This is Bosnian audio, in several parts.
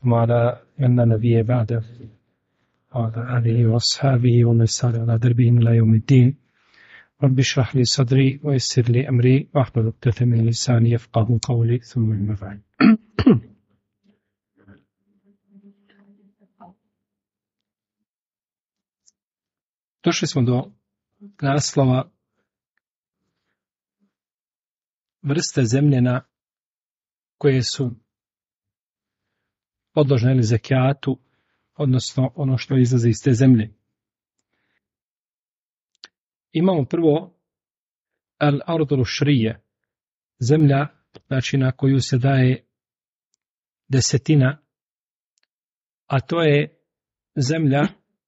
وعلى من نبي بعده وعلى آله وأصحابه ومن سار على دربهم إلى يوم الدين. رب اشرح لي صدري ويسر لي أمري واحلل عقدة من لساني يفقهوا قولي ثم أما بعد. Došli smo do naslova vrste zemljena koje su podložne zekijatu, odnosno ono što izlazi iz te zemlje. Imamo prvo al-ardul šrije, zemlja, znači na koju se daje desetina, a to je zemlja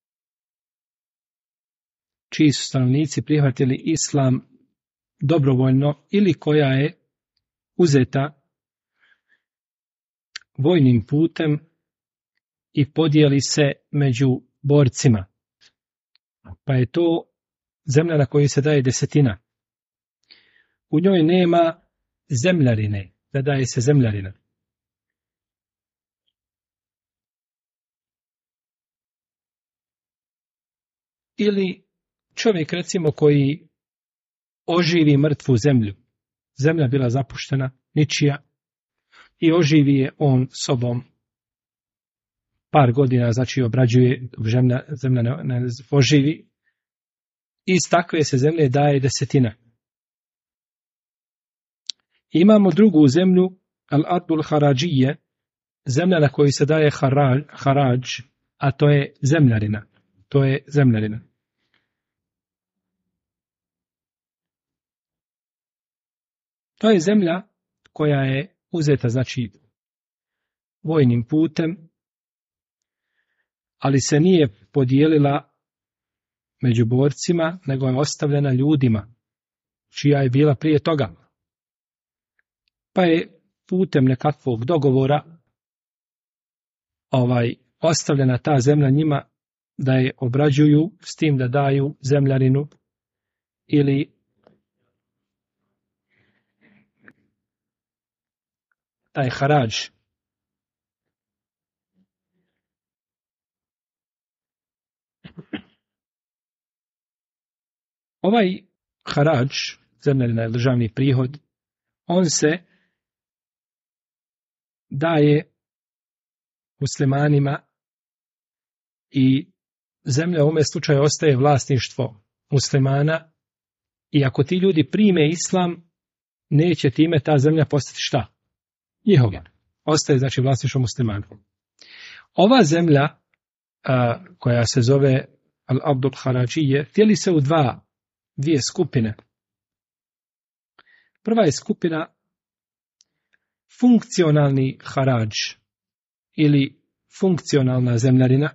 čiji su stanovnici prihvatili islam dobrovoljno ili koja je uzeta vojnim putem i podijeli se među borcima. Pa je to zemlja na kojoj se daje desetina. U njoj nema zemljarine, da daje se zemljarina. Ili čovjek, recimo, koji oživi mrtvu zemlju. Zemlja bila zapuštena, ničija, i oživi je on sobom par godina, znači obrađuje, zemlja ne oživi. Iz takve se zemlje daje desetina. Imamo drugu zemlju, al-ardul harađije, zemlja na kojoj se daje harađ, a to je zemljarina. To je zemljarina. To je zemlja koja je uzeta, znači, vojnim putem, ali se nije podijelila među borcima, nego je ostavljena ljudima, čija je bila prije toga. Pa je putem nekakvog dogovora ostavljena ta zemlja njima da je obrađuju, s tim da daju zemljarinu ili taj harađ. Ovaj harađ, zemljarina je državni prihod, on se daje muslimanima i zemlja u ovome slučaju ostaje vlasništvo muslimana, i ako ti ljudi prime islam, neće time ta zemlja postati šta? Njihova. Ostaje, znači, vlasništvo muslimana. Ova zemlja koja se zove al-ardul harađije dijeli se u dvije skupine. Prva je skupina funkcionalni harađ ili funkcionalna zemljarina,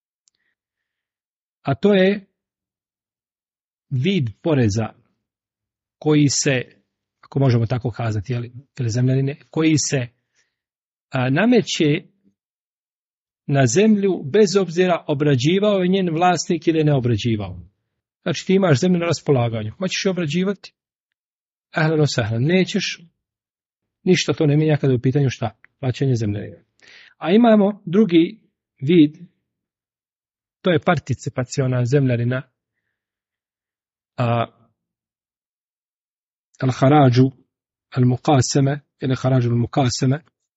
a to je vid poreza koji se, ako možemo tako kazati, ili zemljarine, koji se nameće na zemlju bez obzira obrađivao je njen vlasnik ili ne obrađivao. Znači, ti imaš zemlju na raspolaganju, hoćeš je obrađivati? Ahlan sahlan, nećeš, ništa to ne mijenja kada je u pitanju šta? Plaćanje zemljarine. A imamo drugi vid, to je participaciona zemljarina, al-harađu al-mukaseme ili harađu al-mukaseme.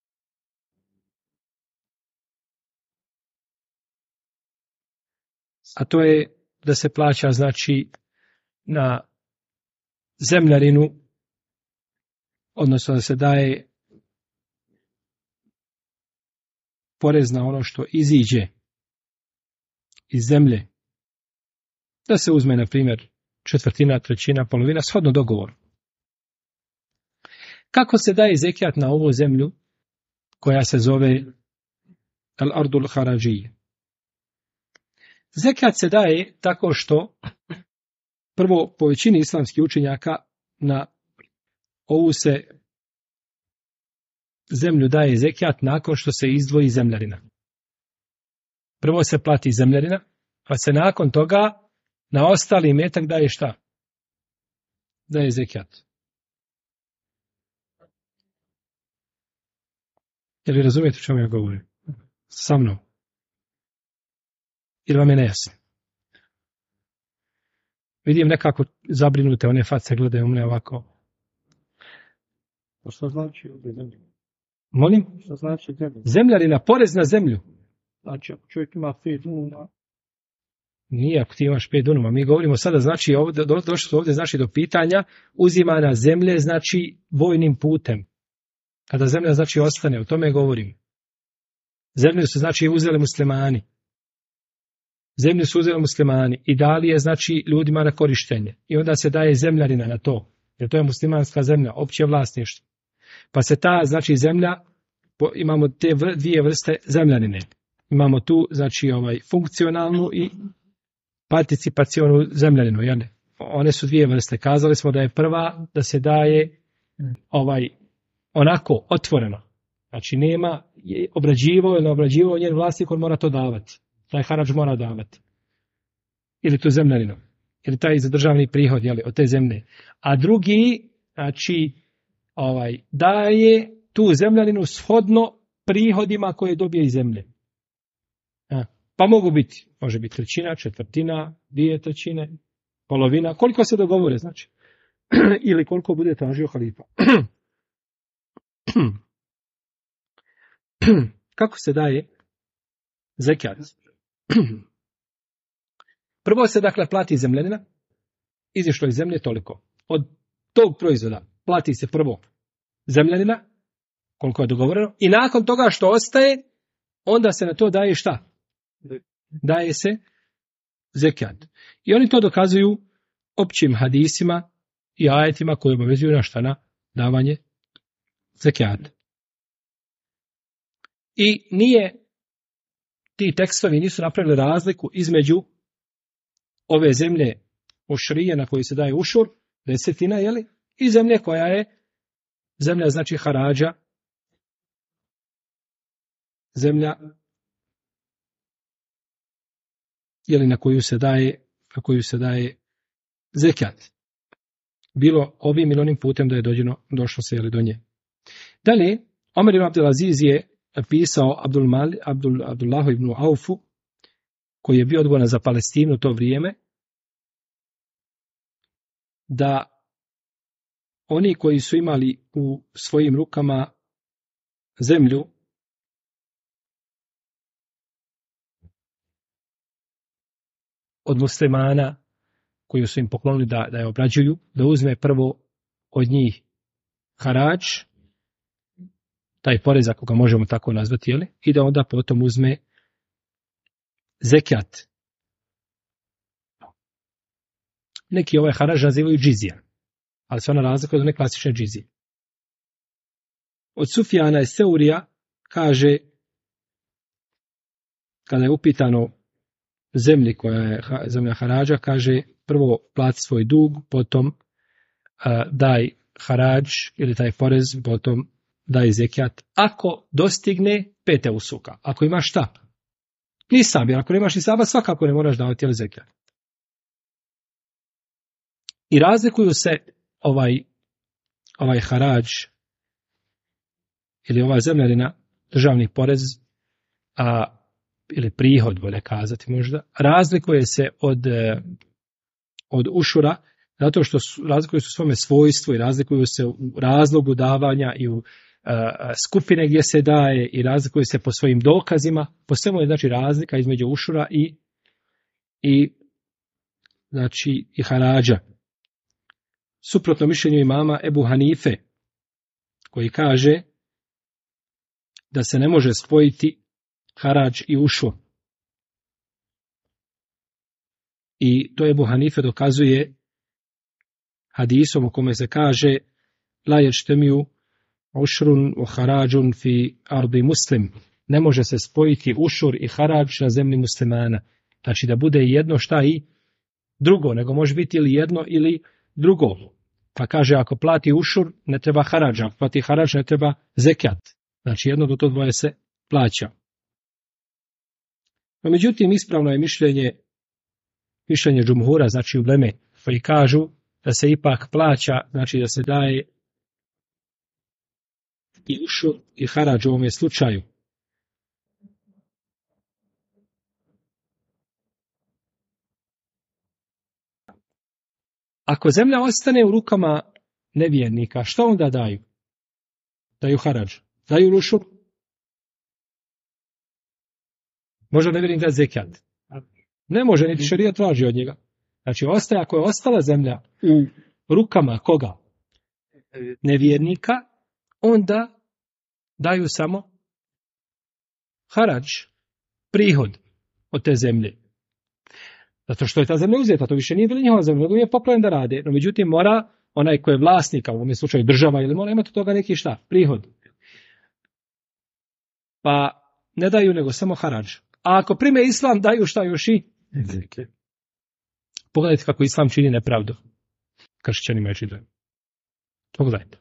A to je da se plaća, znači, na zemljarinu, odnosno da se daje porez na ono što iziđe iz zemlje. Da se uzme, na primjer, četvrtina, trećina, polovina, shodno dogovoru. Kako se daje zekijat na ovu zemlju koja se zove al-ardul harađije? Zekijat se daje tako što, prvo, po većini islamskih učenjaka, na ovu se zemlju daje zekijat nakon što se izdvoji zemljarina. Prvo se plati zemljarina, pa se nakon toga na ostali imetak daje šta? Daje zekijat. Jel vi razumijete o čemu ja govorim? sa mnom? Ili vam je nejasno? Vidim nekako zabrinute, one face gledaju mne ovako. Što znači zemlja? Molim? Što znači zemlja? Zemljarina, porez na zemlju. Znači, ako čovjek ima 5 dunuma. Nije ako ti imaš 5 dunuma. Mi govorimo sada, znači, ovdje, došli su ovdje, znači, do pitanja uzimana zemlje, znači, vojnim putem. Kada zemlja, znači, ostane, o tome govorim. Zemlju su, znači, uzeli muslimani. Zemlju su uzeli muslimani i dali je, znači, ljudima na korištenje. I onda se daje zemljarina na to. Jer to je muslimanska zemlja, opće vlasništvo. Pa se ta, znači, zemlja, imamo te dvije vrste zemljanine. Imamo tu, znači, funkcionalnu i participacionu zemljaninu. Jel? One su dvije vrste. Kazali smo da je prva da se daje onako, otvoreno. Znači, nema obrađivao ili ne obrađivao, njen vlasnik, on mora to davati. Taj harač mora davati. Ili tu zemljaninu. Ili taj za državni prihod, jel, od te zemlje. A drugi, znači, daje tu zemljaninu shodno prihodima koje dobije iz zemlje. Pa može biti trećina, četvrtina, 2/3, polovina, koliko se dogovore, znači. Ili koliko bude tražio halifa. Kako se daje zekat? Prvo se, dakle, plati zemljanina, izišlo iz zemlje toliko. Od tog proizvoda plati se prvo zemljanina, koliko je dogovoreno, i nakon toga što ostaje, onda se na to daje šta? Daje se zekat. I oni to dokazuju općim hadisima i ajetima koji obavezuju na šta? Na davanje zekata. I ti tekstovi nisu napravili razliku između ove zemlje ušrije na koju se daje ušur, desetina, jeli, i zemlje koja je zemlja, znači, harađa, zemlja, jeli, na koju se daje zekat. Bilo ovim ili onim putem da je došlo se, jeli, do nje. Dalje, Omer ibn Abdulaziz je pisao Abdullahu ibn Aufu, koji je bio odgovoran za Palestinu u to vrijeme, da oni koji su imali u svojim rukama zemlju, od muslimana koju su im poklonili da je obrađuju, da uzme prvo od njih harač, taj porez, ako ga možemo tako nazvati, jeli? I da onda potom uzme zekat. Neki ovaj harač nazivaju džizija, ali se ona razlikuje od one klasične džizije. Od Sufjana i Seurija kaže, kada je upitano zemlji koja je zemlja harađa, kaže prvo plati svoj dug, potom daj harađ ili taj porez, potom daj zekat. Ako dostigne 5 usuka, ako imaš šta? Nisam, jer ako nemaš nisaba, svakako ne moraš davati zekat. I razlikuju se ovaj harađ ili ova zemljarina, državni porez, ili prihod, bolje kazati možda, razlikuje se od ušura, zato što razlikuju se u svome svojstvu i razlikuju se u razlogu davanja i u skupine gdje se daje i razlikuju se po svojim dokazima. Po svemu je, znači, razlika između ušura i harađa. Suprotno mišljenju imama Ebu Hanife, koji kaže da se ne može spojiti harađ i ušur. I to Ebu Hanife dokazuje hadisom u kome se kaže la yajtamiu ušrun u harađun fi ardi muslim. Ne može se spojiti ušur i harađ na zemlji muslimana. Znači da bude jedno šta i drugo, nego može biti ili jedno ili drugo. Pa kaže, ako plati ušur, ne treba harađ, ako plati harađ, ne treba zekat. Znači jedno do to dvoje se plaća. No, međutim, ispravno je mišljenje džumhura, znači uleme, koji kažu da se ipak plaća, znači da se daje i ušur i harađ u ovome slučaju. ako zemlja ostane u rukama nevjernika, što onda daju? Daju harađ, daju rušur. Može nevjernik dati zekijat? Ne može, niti šerijat traži od njega. Znači, ako je ostala zemlja u rukama koga? Nevjernika, onda daju samo harađ, prihod od te zemlje. Zato što je ta zemlja uzeta, to više nije bila njihova zemlja, nego je popravljen da rade. No, međutim, mora onaj koji je vlasnika, u ovom slučaju država, ili mora imati od toga neki prihod. Pa ne daju nego samo harađ. A ako prime islam, daju šta još i? Pogledajte kako islam čini nepravdu kršćanima i židovima. Pogledajte.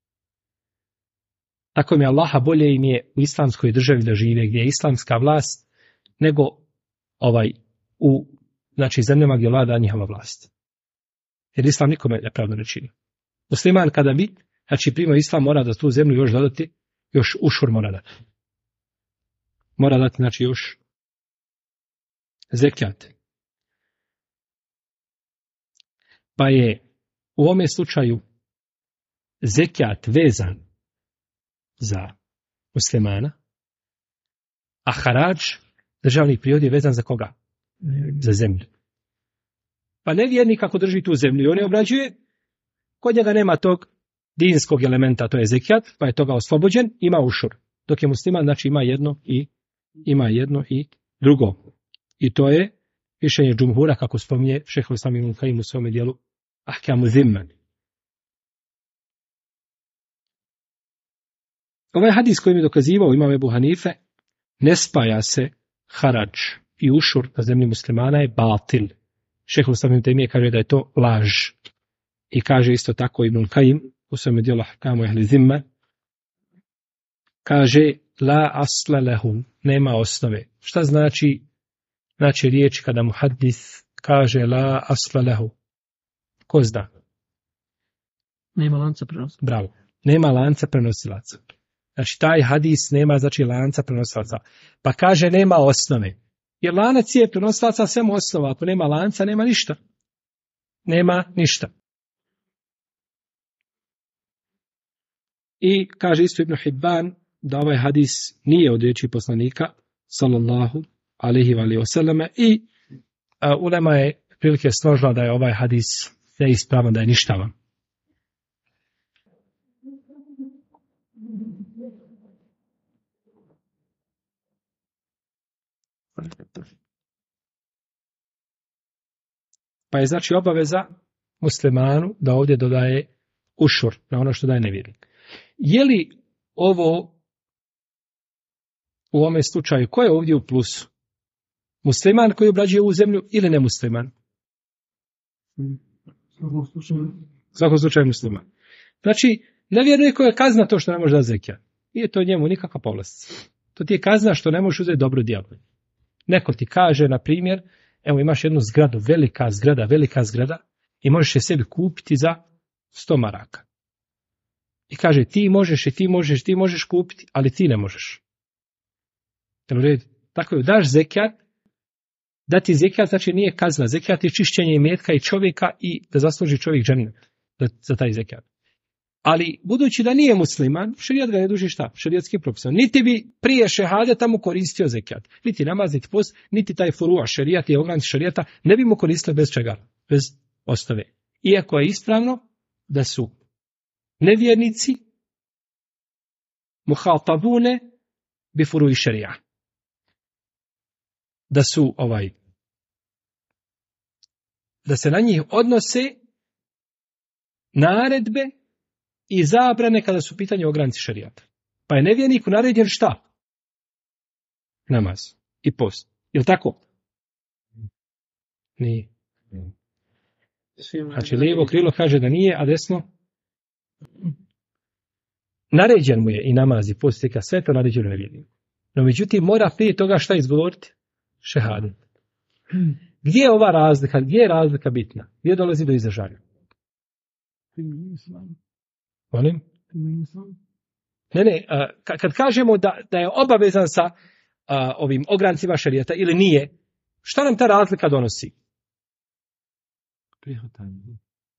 Tako mi Allaha bolje im je u islamskoj državi da žive, gdje je islamska vlast, nego u zemljama gdje vlada njihova vlast. Jer islam nikome nepravdu ne čini. Musliman kada bi, primio islam, mora da tu zemlju još dodati, još ušur mora dati. Mora dati, još zekijat. Pa je u ovome slučaju zekijat vezan za muslimana, a harađ, državni prihod, je vezan za koga? Za zemlju. Pa nevjernik ako drži tu zemlju i on je obrađuje, kod njega nema tog dinskog elementa, to je zekijat, pa je toga oslobođen, ima ušur. Dok je musliman, ima jedno i drugo. I to je mišljenje džumhura, kako spominje šejh Islam ibn Kajim u svome dijelu Ahkamu Zimman. Ovaj hadis koji mi je dokazivao imam Ebu Hanife, ne spaja se harađ i ušur na zemlji muslimana, je batil. Šejh Islam ibn Kajim kaže da je to laž. I kaže isto tako Ibn Kajim u svome dijelu Ahkamu Ehli Zimman, kaže la asla lahum, nema osnove. Šta znači riječ kada muhaddis kaže la asla lahu? Ko zna? Nema lanca prenosilaca. Bravo. Nema lanca prenosilaca. Znači taj hadis nema lanca prenosilaca. Pa kaže nema osnove. Jer lanac je prenosilaca samo osnova. Ako nema lanca, nema ništa. Nema ništa. I kaže isto Ibn Hibban da ovaj hadis nije od riječi poslanika sallallahu alejhi ve selleme i ulema je prilike složila da je ovaj hadis neispravan, da je ništavan. Pa je obaveza muslimanu da ovdje dodaje ušur na ono što daje nevjernik. Je li ovo u ovome slučaju, ko je ovdje u plusu? Musliman koji obrađuje ovu zemlju ili nemusliman? U svakom slučaju musliman. Znači, nevjernik je kazna to što ne može da zekijat. Nije to njemu nikakva povlastica. To ti je kazna što ne možeš uzeti dobro djelo. Neko ti kaže, na primjer, evo imaš jednu zgradu, velika zgrada i možeš je sebi kupiti za 100 maraka. I kaže ti možeš kupiti, ali ti ne možeš. Tako je, daš zekijat, dati zekijat znači nije kazna. Zekijat je čišćenje imetka i čovjeka i da zasluži čovjek džennet za taj zekijat. Ali budući da nije musliman, šerijat ga ne duži šta? Šerijatskim propisom. Niti bi prije šehadeta mu koristio zekijat. Niti namaz, niti post, niti taj furua šerijat i ogranci šerijata ne bi mu koristili bez čega? Bez ostave. Iako je ispravno da su nevjernici muhatabune bi furui šerija. Da su da se na njih odnose naredbe i zabrane kada su pitanje ogranci šerijata. Pa je nevjerniku naređen šta? Namaz i post. Je li tako? Nije. Znači lijevo krilo kaže da nije, a desno naređen mu je i namaz i post, sve to naređeno nevjerniku. No međutim mora prije toga šta izgovoriti? Šehadet. Gdje je ova razlika? Gdje je razlika bitna? Gdje dolazi do izražaja? Molim? Ne, kad kažemo da je obavezan sa ovim ograncima šerijata ili nije, šta nam ta razlika donosi?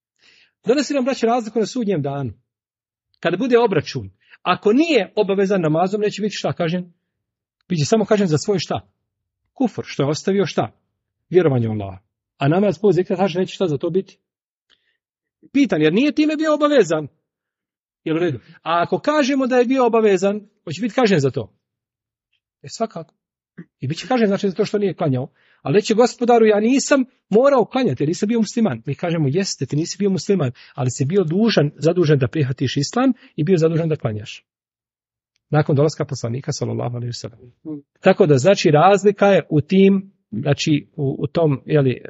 Donosi nam, braće, razliku na sudnjem danu. Kada bude obračun, ako nije obavezan namazom, neće biti šta kažen? Biće samo kažen za svoj šta? Kufr, što je ostavio šta? Vjerovanje u Allaha. A namaz po zekijat hađ neće šta za to biti? Pitan, jer nije time bio obavezan. Jel u redu? A ako kažemo da je bio obavezan, hoće biti kažen za to? Svakako. I bit će kažen znači za to što nije klanjao. Ali reće Gospodaru, ja nisam morao klanjati, jer nisam bio musliman. Mi kažemo, jeste, ti nisi bio musliman, ali si bio zadužen da prihvatiš islam i bio zadužen da klanjaš. Nakon dolaska poslanika, sallallahu alejhi ve sellem. Tako da, znači, razlika je u tim, znači, u tom,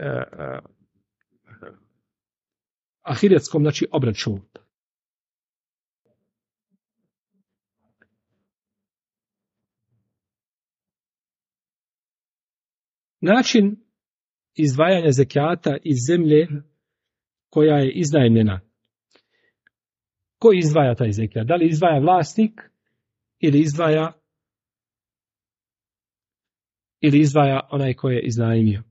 ahiretskom, znači, obračunu. Način izdvajanja zekijata iz zemlje koja je iznajmljena. Ko izdvaja taj zekijat? Da li izdvaja vlasnik ili izdvaja onaj koji je iznajmio?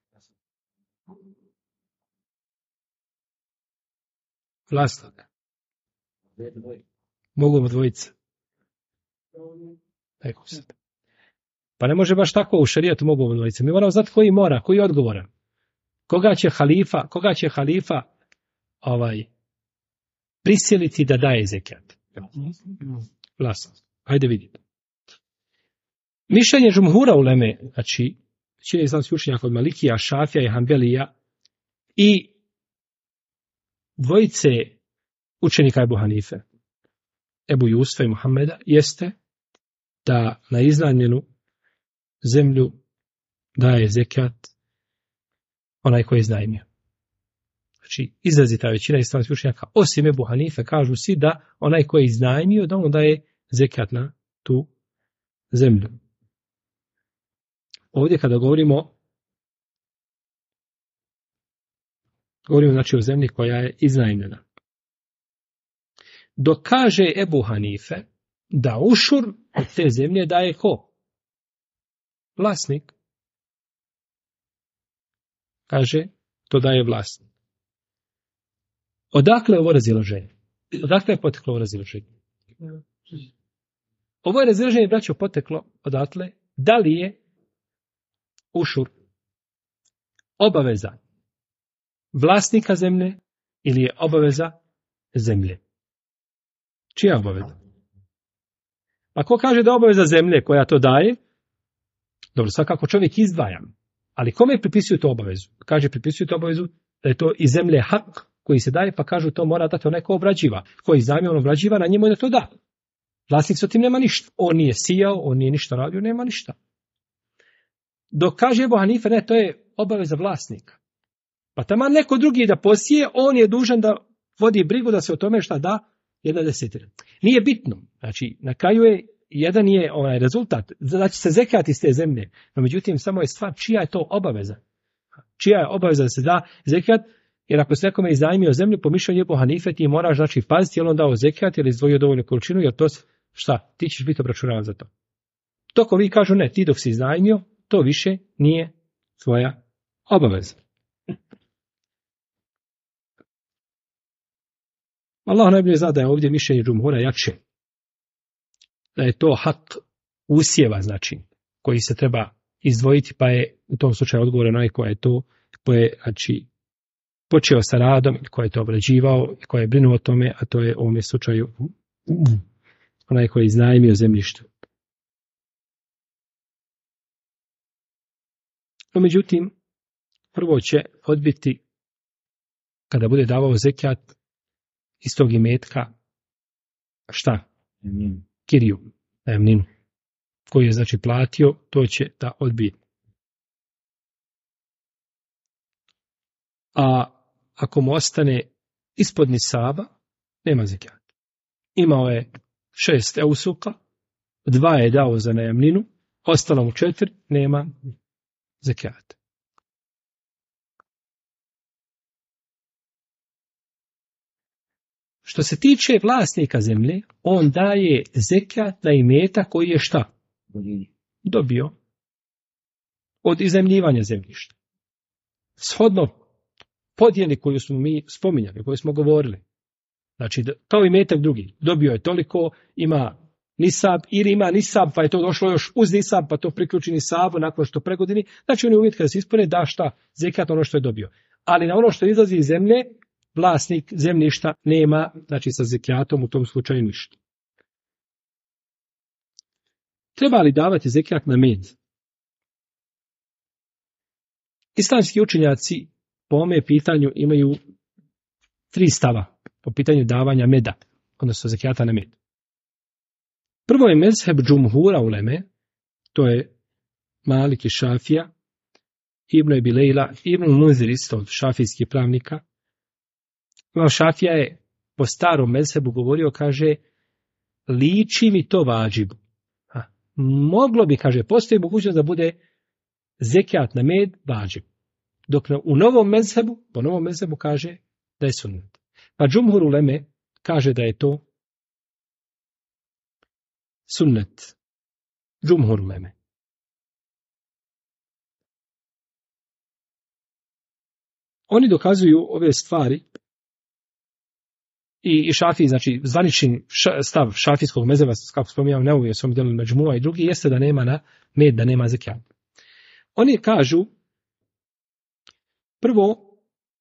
Vlasnik. Mogu dvojica. Eko se. Pa ne može baš tako u šerijatu mogu dvojice. Mi moramo znati koji mora, koji je odgovoran. Koga će halifa prisiliti da daje zekijat? Vlasnik. Hajde vidite. Mišljenje džumhura uleme, znači većina islamskih učenjaka od Malikija, Šafija i Hanbelija i dvojice učenika Ebu Hanife, Ebu Jusufa i Muhameda, jeste da na iznajmljenu zemlju daje zekijat onaj koji je iznajmio. Znači, izrazita većina islamskih učenjaka, osim Ebu Hanife, kažu svi da onaj koji je iznajmio, da on daje zekijat na tu zemlju. Ovdje kada govorimo znači o zemlji koja je iznajmljena. Dok kaže Ebu Hanife da ušur od te zemlje daje ko? Vlasnik. Kaže, to daje vlasnik. Odakle je ovo razilaženje? Odakle je poteklo ovo razilaženje? Ovo je razilaženje, braćo, poteklo odatle, da li je ušur obaveza vlasnika zemlje ili je obaveza zemlje? Čija je obaveza? Ako kaže da je obaveza zemlje koja to daje, dobro, svakako čovjek izdvaja, ali kome pripisuju to obavezu? Kaže, pripisuju to obavezu da je to iz zemlje hak koji se daje, pa kažu to mora dati onaj ko obrađiva. Koji iznajmio, on obrađiva, na njemu je da to da. Vlasnik sa tim nema ništa. On nije sijao, on nije ništa radio, nema ništa. Dok kaže Ebu Hanife, ne, to je obaveza vlasnika. Pa taman neko drugi da posije, on je dužan da vodi brigu da se o tome šta da 1/10. Nije bitno. Znači, na kraju je jedan je onaj rezultat, znači se zekijat iz te zemlje. No međutim, samo je stvar čija je to obaveza. Čija je obaveza da se da zekijat, jer ako se nekome iznajmio zemlju, po mišljenju Ebu Hanife, ti moraš znači paziti je li on dao zekijat ili izdvojio dovoljnu količinu, jer to šta, ti ćeš biti obračunavan za to. Toko vi kažu ne, ti dok si iznajmio, to više nije tvoja obaveza. Allah najbolje zna da je ovdje mišljenje džumhura jače. Da je to hak usjeva, znači, koji se treba izdvojiti, pa je u tom slučaju odgovor onaj ko je znači, počeo sa radom, ko je to obrađivao, ko je brinuo o tome, a to je u ovom slučaju onaj koji je iznajmio zemljište. No, međutim, prvo će odbiti, kada bude davao zekijat iz tog imetka, šta? Kiriju, najamninu, koju je znači platio, to će da odbije. A ako mu ostane ispod nisaba, nema zekijata. Imao je 6 eusuka, 2 je dao za najamninu, ostalo mu 4, nema zekijata. Što se tiče vlasnika zemlje, on daje zekijat na imetak koji je šta? Dobio od iznajmljivanja zemljišta. Shodno podjeli koju smo mi spominjali, koju smo govorili. Znači, kao i metak drugi. Dobio je toliko, ima nisab, ili ima nisab, pa je to došlo još uz nisab, pa to priključi nisabu nakon što pregodini. Znači, on je uvjet kada se ispune da šta zekat ono što je dobio. Ali na ono što izlazi iz zemlje, vlasnik zemljišta nema, znači sa zekatom u tom slučaju ništa. Treba li davati zekat na med? Islamski učenjaci po ovome pitanju imaju 3 stava po pitanju davanja meda, odnosno zekata na med. Prvo je mezheb džumhura uleme, to je Malik i Šafija, Ibn Ebi Lejla, Ibn Munzir isto od šafijskih pravnika. Imam Šafija je po starom mezhebu govorio, kaže, liči mi to vađibu. Moglo bi, kaže, postoji mogućnost da bude zekat na med vađib. Dok u novom mezhebu, po novom mezhebu kaže da je sunnet. Pa džumhur uleme kaže da je to sunnet. Džumhur uleme. Oni dokazuju ove stvari i Šafiji, znači zvanični stav šafijskog mezheba, kako spominjam, ne uvijek sam djelili Međmua i drugi, jeste da nema na med, da nema zekat. Oni kažu, prvo,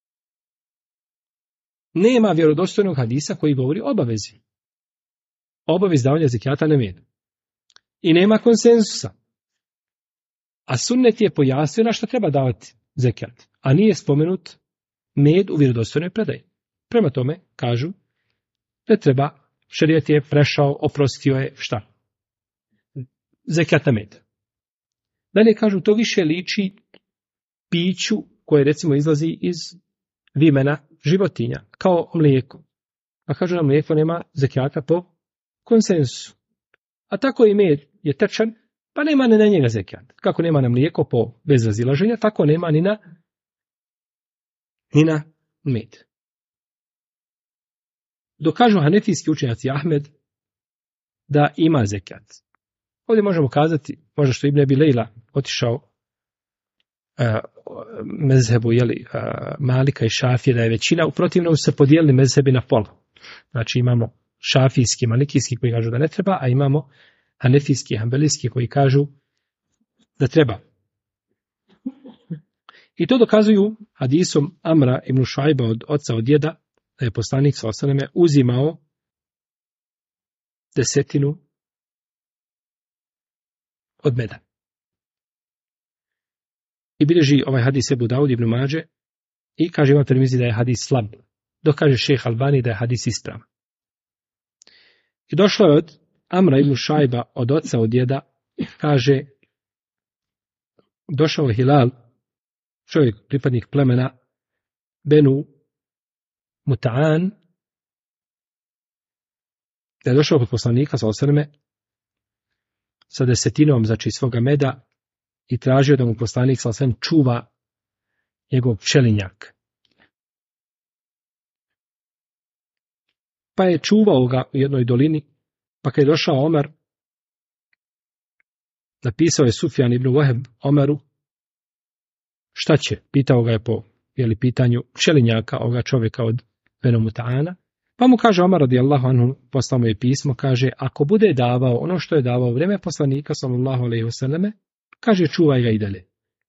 nema vjerodostojnog hadisa koji govori o obavezi. Obavez davanja zekata na med. I nema konsenzusa. A sunnet je pojasnio na što treba davati zekat. A nije spomenut med u vjerodostojnoj predaji. Prema tome, kažu, ne treba, šerijat je prešao, oprostio je šta? Zekat na med. Dalje kažu, to više liči piću koje recimo izlazi iz vimena životinja, kao mlijeko. A kažu da mlijeko nema zekata po konsensusu. A tako i med je tečan, pa nema ni na njega zekat. Kako nema na mlijeko po bez razilaženja, tako nema ni na med. Dokažu hanefijski učenjaci Ahmed da ima zekat. Ovdje možemo kazati, možda što Ibn Ebi Lejla otišao mezhebu Malika i Šafije, da je većina, u protivnom se podijelili mezhebi na pola. Znači imamo šafijski, malikijski koji kažu da ne treba, a imamo hanefijski, hanbelijski koji kažu da treba. I to dokazuju hadisom Amra ibn Šuajba od oca od djeda, da je poslanik s.a.v. uzimao 10 od meda. I bilježi ovaj hadis Ebu Daud ibn Mađe i kaže Imam Tirmizi da je hadis slab. Dok kaže šejh Albani da je hadis ispravan. I došlo je od Amra ibn Šajba od oca od djeda, kaže, došao je Hilal, čovjek pripadnik plemena Benu Muta'an, da je došao kod poslanika s.a.v. sa 10, znači svoga meda, i tražio da mu poslanik s.a.v. čuva njegov pčelinjak. Pa je čuvao ga u jednoj dolini, pa kad je došao Omer, napisao je Sufjan ibn Waheb Omeru, šta će? Pitao ga je po pitanju pčelinjaka ovoga čovjeka od Benu Muta'ana. Pa mu kaže Omer radijallahu anhu, poslao mu je pismo, kaže, ako bude davao ono što je davao u vrijeme poslanika sallallahu alejhi ve selleme, kaže, čuvaj ga i dalje.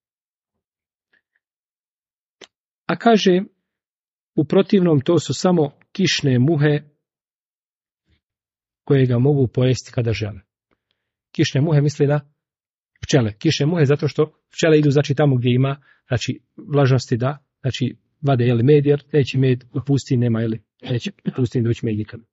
A kaže, u protivnom to su samo kišne muhe koje ga mogu pojesti kada žele. Kišne muhe misli na pčele. Kišne muhe zato što pčele idu znači tamo gdje ima znači vlažnosti da znači vade med, jer neće med u pustinji, nema neće u pustinji doći med nikad.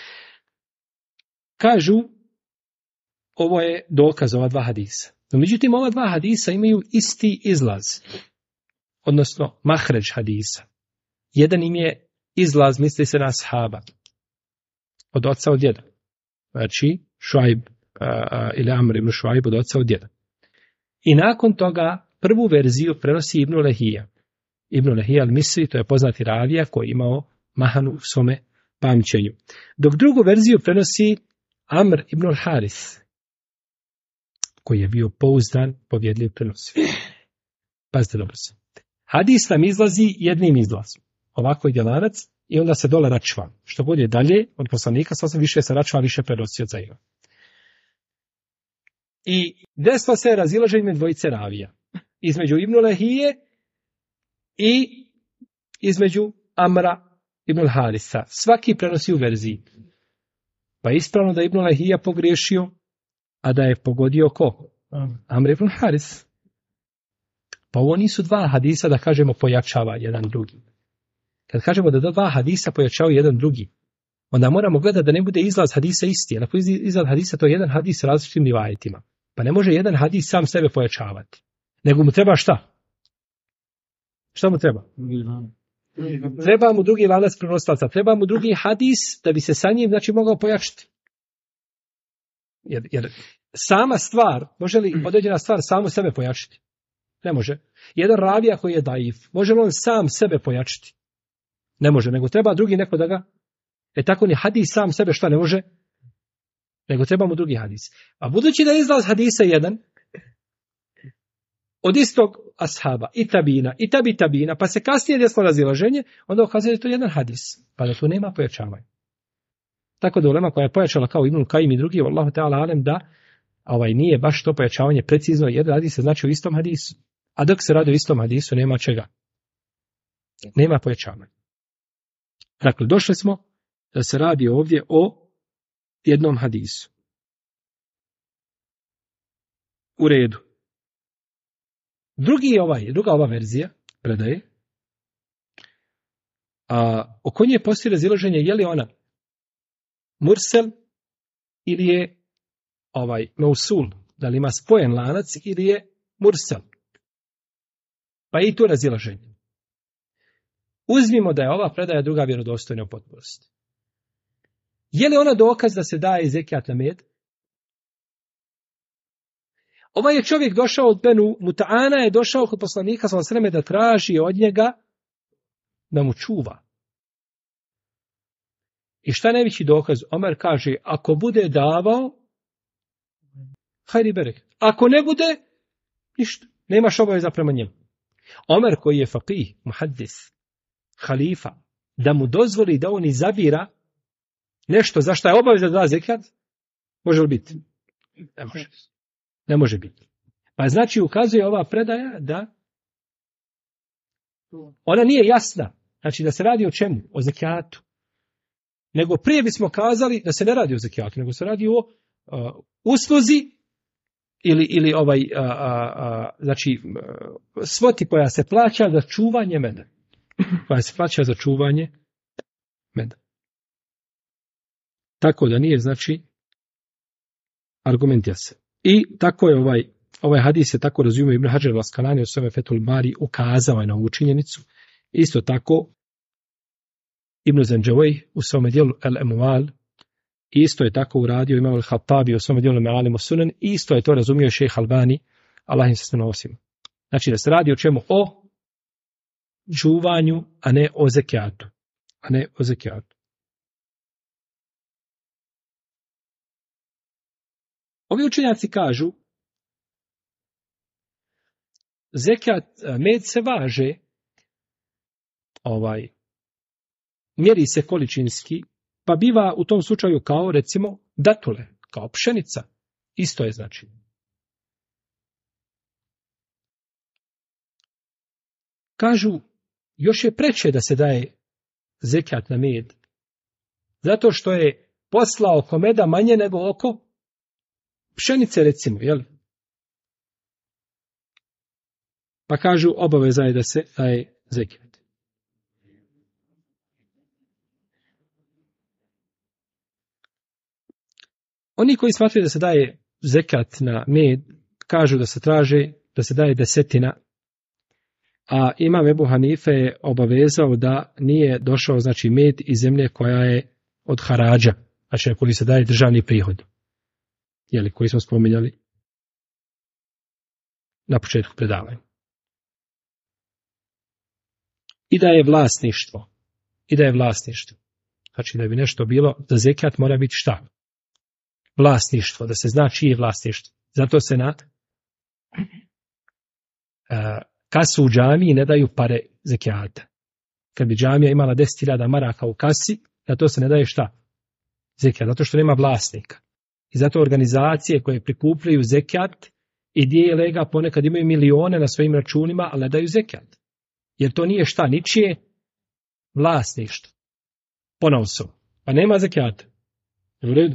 Kažu, ovo je dokaz ova dva hadisa. No, međutim, ova dva hadisa imaju isti izlaz, odnosno mahređ hadisa. Jedan im je izlaz, misli se na ashaba, od oca od djeda. Znači, Šuajb ili Amr ibn Šuajb od oca od djeda. I nakon toga prvu verziju prenosi Ibn Lehija. Ibn Lehija al-Misri, to je poznati ravija koji je imao mahanu u svome pamćenju. Dok drugu verziju prenosi Amr ibn al-Harith, koji je bio pouzdan, povjedljiv prenosi. Pazite dobro se. Hadis nam izlazi jednim izlazom. Ovako ide lanac i onda se dole račva. Što bude dalje od poslanika, sasvim više se račva, više prenosioca ima. I desilo se razilaženje dvojice ravija. Između Ibn Lehije i između Amra ibn Harisa. Svaki prenosi u verziji. Pa je ispravno da Ibn Lehija pogriješio, a da je pogodio ko? Amr ibn Haris. Pa ovo nisu dva hadisa da kažemo pojačava jedan drugi. Kad kažemo da dva hadisa pojačavaju jedan drugi, onda moramo gledati da ne bude izlaz hadisa isti. Jer ako izlaz hadisa, to je jedan hadis s različitim rivajetima. Pa ne može jedan hadis sam sebe pojačavati. Nego mu treba šta? Šta mu treba? Treba mu drugi lanac prenosilaca. Treba mu drugi hadis da bi se sa njim znači mogao pojačati. Jer sama stvar, može li određena stvar samo sebe pojačati? Ne može. Jedan ravija koji je daif, može li on sam sebe pojačati? Ne može, nego treba drugi neko da ga... tako ni hadis sam sebe šta ne može? Nego treba mu drugi hadis. A budući da je izlaz hadisa jedan, od istog ashaba, i tabina, i tabina, pa se kasnije desilo razilaženje, onda ukazuje da je to jedan hadis, pa da tu nema pojačavanja. Tako da ulema koja je pojačala kao Ibnul Kajim i drugi, Allahu Teala alem, da nije baš to pojačavanje precizno, jer radi se znači o istom hadisu. A dok se radi o istom hadisu, nema čega. Nema pojačavanja. Dakle, došli smo da se radi ovdje o jednom hadisu. U redu. Druga ova verzija predaje, oko nje postoji razilaženje je li ona mursel ili je mausul, da li ima spojen lanac ili je mursel. Pa i tu razilaženje. Uzmimo da je ova predaja druga vjerodostojna u potpunosti. Je li ona dokaz da se daje zekijat na med? Ovaj je čovjek došao od Benu Muta'ana, je došao kod poslanika sallallahu alejhi ve sellem da traži od njega da mu čuva. I šta je najveći dokaz? Omer kaže, ako bude davao, hajri berek. Ako ne bude, ništa. Nemaš obaveza prema njemu. Omer koji je faqih, muhaddis, halifa, da mu dozvoli da on izabira nešto za što je obaveza da da zekijat, može li biti? Ne može. Ne može biti. Pa znači ukazuje ova predaja da ona nije jasna. Znači da se radi o čemu? O zekijatu. Nego prije bismo kazali da se ne radi o zekijatu, nego se radi o usluzi ili znači svoti koja se plaća za čuvanje meda. Koja se plaća za čuvanje meda. Tako da nije, znači, argumentija se. I tako je ovaj hadis je tako razumio Ibn Hadžar al-Asqalani u svome Fethul Bari, ukazao je na ovu činjenicu. Isto tako Ibn Zanđavoj u svome dijelu Al-Emual, isto je tako uradio Imam al-Khattabi u svome dijelu Me'alim Sunan, isto je to razumio šejh Albani, Allah im se smilo osim. Znači da se radi o čemu? O čuvanju, a ne o zekijatu. A ne o zekijatu. Ovi učenjaci kažu, zekijat, med se važe, mjeri se količinski, pa biva u tom slučaju kao, recimo, datule, kao pšenica. Isto je znači. Kažu, još je preče da se daje zekijat na med, zato što je posla oko meda manje nego oko pšenice, recimo, jel? Pa kažu, obaveza je da se daje zekijat. Oni koji smatraju da se daje zekijat na med, kažu da se traže da se daje desetina, a Imam Ebu Hanife je obavezao da nije došao, znači, med iz zemlje koja je od harađa, znači na koji se daje državni prihod, jeli, koji smo spominjali na početku predavanja. I da je vlasništvo. Znači da bi nešto bilo, za zekijat mora biti šta? Vlasništvo, da se zna čije je vlasništvo. Zato se na kasu u džamiji ne daju pare zekijata. Kad bi džamija imala 10.000 maraka u kasi, na to se ne daje šta? Zekijat, zato što nema vlasnika. I zato organizacije koje prikupljaju zekijat i dijele ga ponekad imaju milione na svojim računima, ali ne daju zekijat. Jer to nije šta, ničije vlasništvo. Ponaosob. Pa nema zekijata. U redu.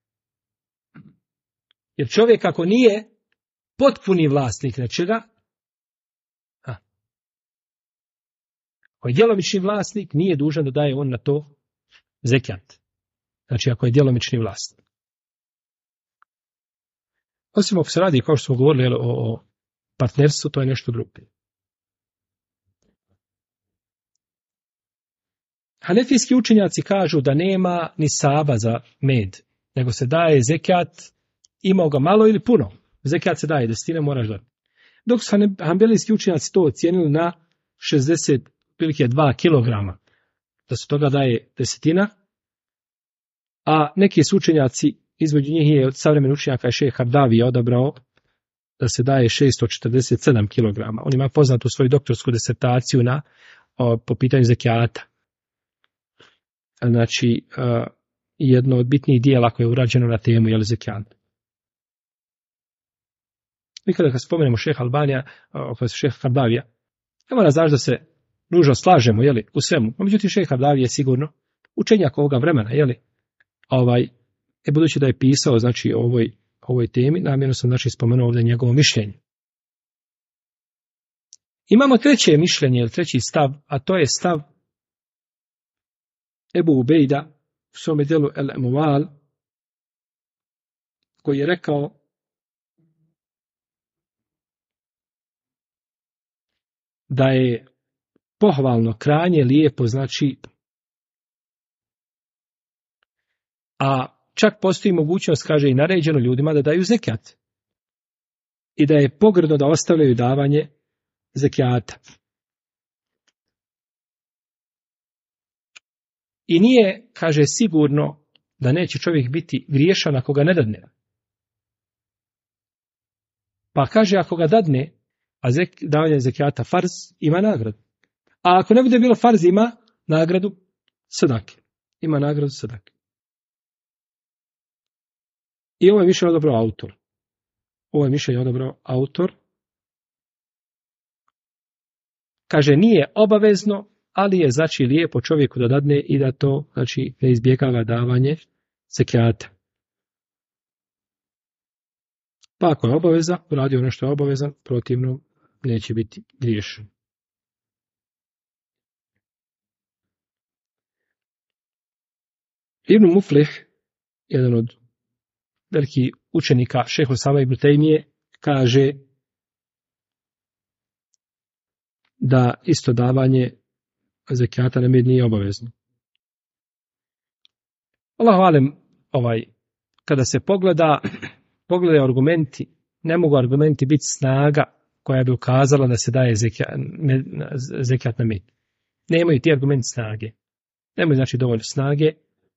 Jer čovjek ako nije potpuni vlasnik nečega, ako je djelomični vlasnik, nije dužan da daje on na to zekijat. Znači ako je djelomični vlasnik. Osim ako se radi, kao što smo govorili o partnerstvu, to je nešto drugo. Hanefijski učenjaci kažu da nema ni saba za med, nego se daje zekijat, imao ga malo ili puno. Zekijat se daje, desetine moraš dati. Dok su hanbelijski učenjaci to ocijenili na 62 kilograma, da se toga daje desetina, a neki su učenjaci, između njih je od savremenih učenjaka šejh Hardavija odabrao da se daje 647 kilograma. On ima poznatu svoju doktorsku disertaciju po pitanju zekijata. Znači, jedno od bitnijih dijela koje je urađeno na temu je zekijat. Mi kada spomenemo šejh Albanija, šejh Hardavija, ne mora znači da se nužno slažemo, u svemu. No, međutim, šejh Hardavija je sigurno učenjak ovoga vremena, budući da je pisao, znači, o ovoj temi, namjerno sam, znači, spomenuo ovdje njegovo mišljenje. Imamo treće mišljenje, ili treći stav, a to je stav Ebu Ubejda u svome djelu El Emuval, koji je rekao da je pohvalno, krajnje lijepo, znači, a čak postoji mogućnost, kaže, i naređeno ljudima da daju zekijat. I da je pogrdno da ostavljaju davanje zekijata. I nije, kaže, sigurno da neće čovjek biti griješan ako ga ne dadne. Pa kaže, ako ga dadne, a davanje zekijata farz, ima nagradu. A ako ne bude bilo farz, ima nagradu sadake. Ima nagradu sadake. I ovo je mišljenje odabrao autor. Kaže, nije obavezno, ali je, znači, lijepo čovjeku da dadne i da to, znači, ne izbjegava davanje zekijata. Pa ako je obaveza, uradio ono što je obavezan, protivno neće biti griješan. Ibn Muflih, jedan od veliki učenika šejha Osama ibn Tejmije, kaže da isto davanje zekijata na med nije obavezno. Allahu alem, kada se pogledaju argumenti, ne mogu argumenti biti snaga koja bi ukazala da se daje zekijat na med. Nemaju ti argumenti snage. Nemaju, znači, dovoljno snage.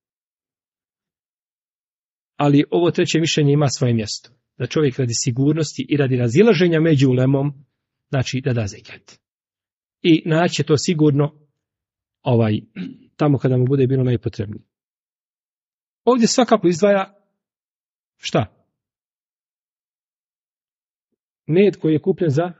Ali ovo treće mišljenje ima svoje mjesto. Da čovjek radi sigurnosti i radi razilaženja među ulemom, znači da zekijat. I naće to sigurno tamo kada mu bude bilo najpotrebnije. Ovdje svakako izdvaja šta? Med koji je kupljen za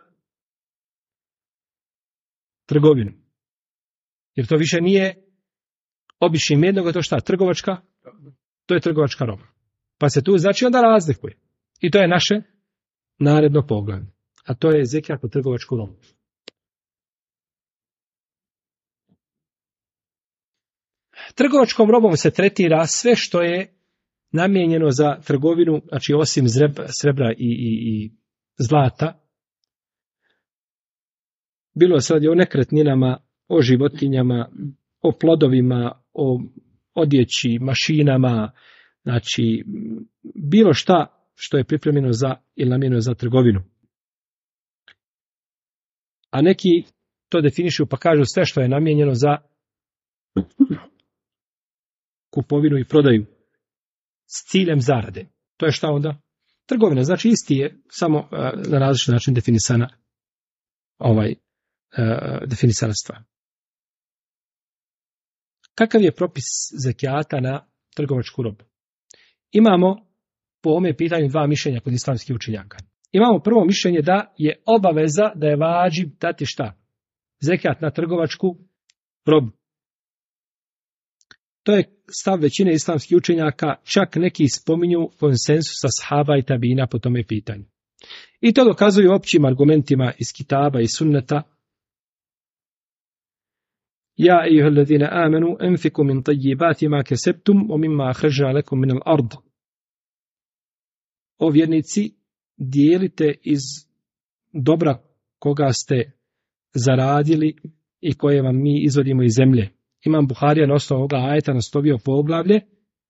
trgovinu. Jer to više nije obični med, nego je to šta? To je trgovačka roba. Pa se tu, znači, onda razlikuje. I to je naše naredno poglavlje. A to je zekijat po trgovačku robu. Trgovačkom robom se tretira sve što je namijenjeno za trgovinu, znači osim srebra i zlata. Bilo se radi o nekretninama, o životinjama, o plodovima, o odjeći, mašinama, znači bilo šta što je pripremljeno za ili namijenjeno za trgovinu. A neki to definišu pa kažu sve što je namijenjeno za kupovinu i prodaju s ciljem zarade. To je šta onda? Trgovina. Znači isti je, samo na različit način definisana definisana stvar. Kakav je propis zekijata na trgovačku robu? Imamo po ovome pitanju dva mišljenja kod islamskih učenjaka. Imamo prvo mišljenje da je obaveza, da je vađib dati šta? Zekijat na trgovačku robu. To je stav većine islamskih učenjaka, čak neki spominju konsensusa sahaba i tabina po tome pitanju. I to dokazuju općim argumentima iz kitaba i sunneta. Ja ejuhallazina amanu enfiku min tajjibati ma kesebtum o mimma akhražna lekum min al-ard. O vjernici, dijelite iz dobra koga ste zaradili i koje vam mi izvodimo iz zemlje. Imam Buharija na osnovu ovoga ajeta naslovio poglavlje.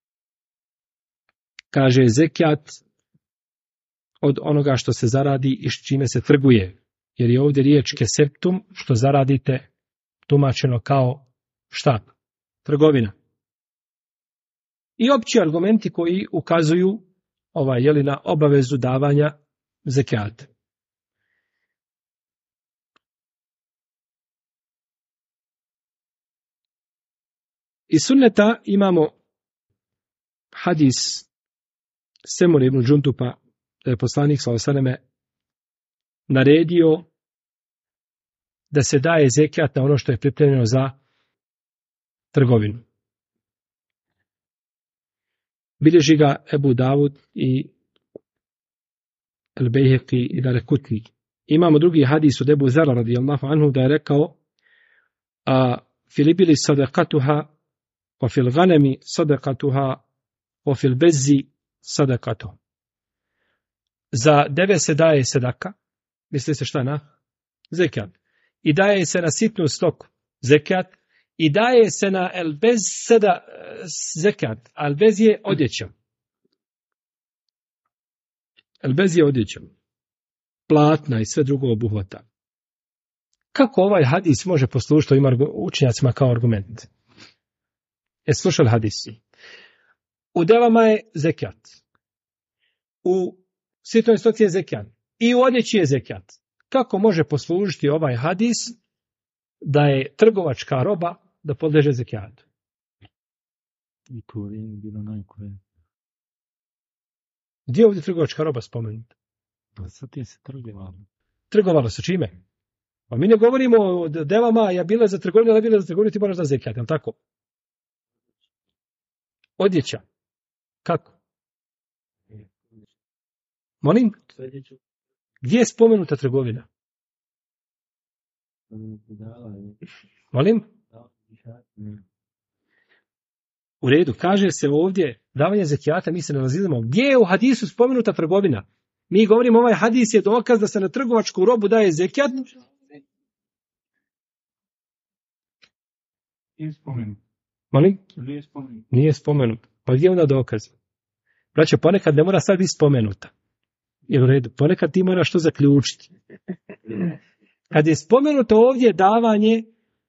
Kaže zekijat od onoga što se zaradi i s čime se trguje. Jer je ovdje riječ keseptum, što zaradite, tumačeno kao šta? Trgovina. I opći argumenti koji ukazuju na obavezu davanja zekijata. Iz sunneta imamo hadis Semur ibn Džuntupa, da je poslanik s.a.v. naredio da se daje zekijat na ono što je pripremljeno za trgovinu. Bilježi ga Ebu Davud i El-Bejheqi i Darekutni. Imamo drugi hadis od Ebu Zara radijallahu anhu da je rekao filibili sadakatuha wa fil ganemi sadakatuha wa fil bezzi sadakatuha. Za deve se daje sedaka, misli se šta na? Zekijat. I daje se na sitnu stoku zekijat i daje se na elbez zekijat. Elbez je odjeća. Elbez je odjeća. Platna i sve drugo obuhvata. Kako ovaj hadis može poslužiti ovim učenjacima kao argument? Slušali hadisi. U devama je zekijat. U sitnoj stoci je zekijat. I u odjeći je zekijat. Kako može poslužiti ovaj hadis da je trgovačka roba da podleže zekijatu? I to vrijeme bilo najkoje. Gdje je ovdje trgovačka roba spomenuta? Pa sad je se trgovalo. Trgovalo se čime? Pa mi ne govorimo o devama, ja bila za trgovinu, ali bila za trgovinu, ti moraš da zekijat, je li tako? Odjeća. Kako? Molim? Gdje je spomenuta trgovina? Molim? U redu, kaže se ovdje davanje zekijata, mi se nalazimo. Gdje je u hadisu spomenuta trgovina? Mi govorimo ovaj hadis je dokaz da se na trgovačku robu daje zekijat. Nije spomenut. Molim? Nije spomenut. Nije spomenut. Pa gdje je onda dokaz? Braće, ponekad ne mora sad biti spomenuta. Jer u redu, ponekad ti moraš to zaključiti. Kad je spomenuto ovdje davanje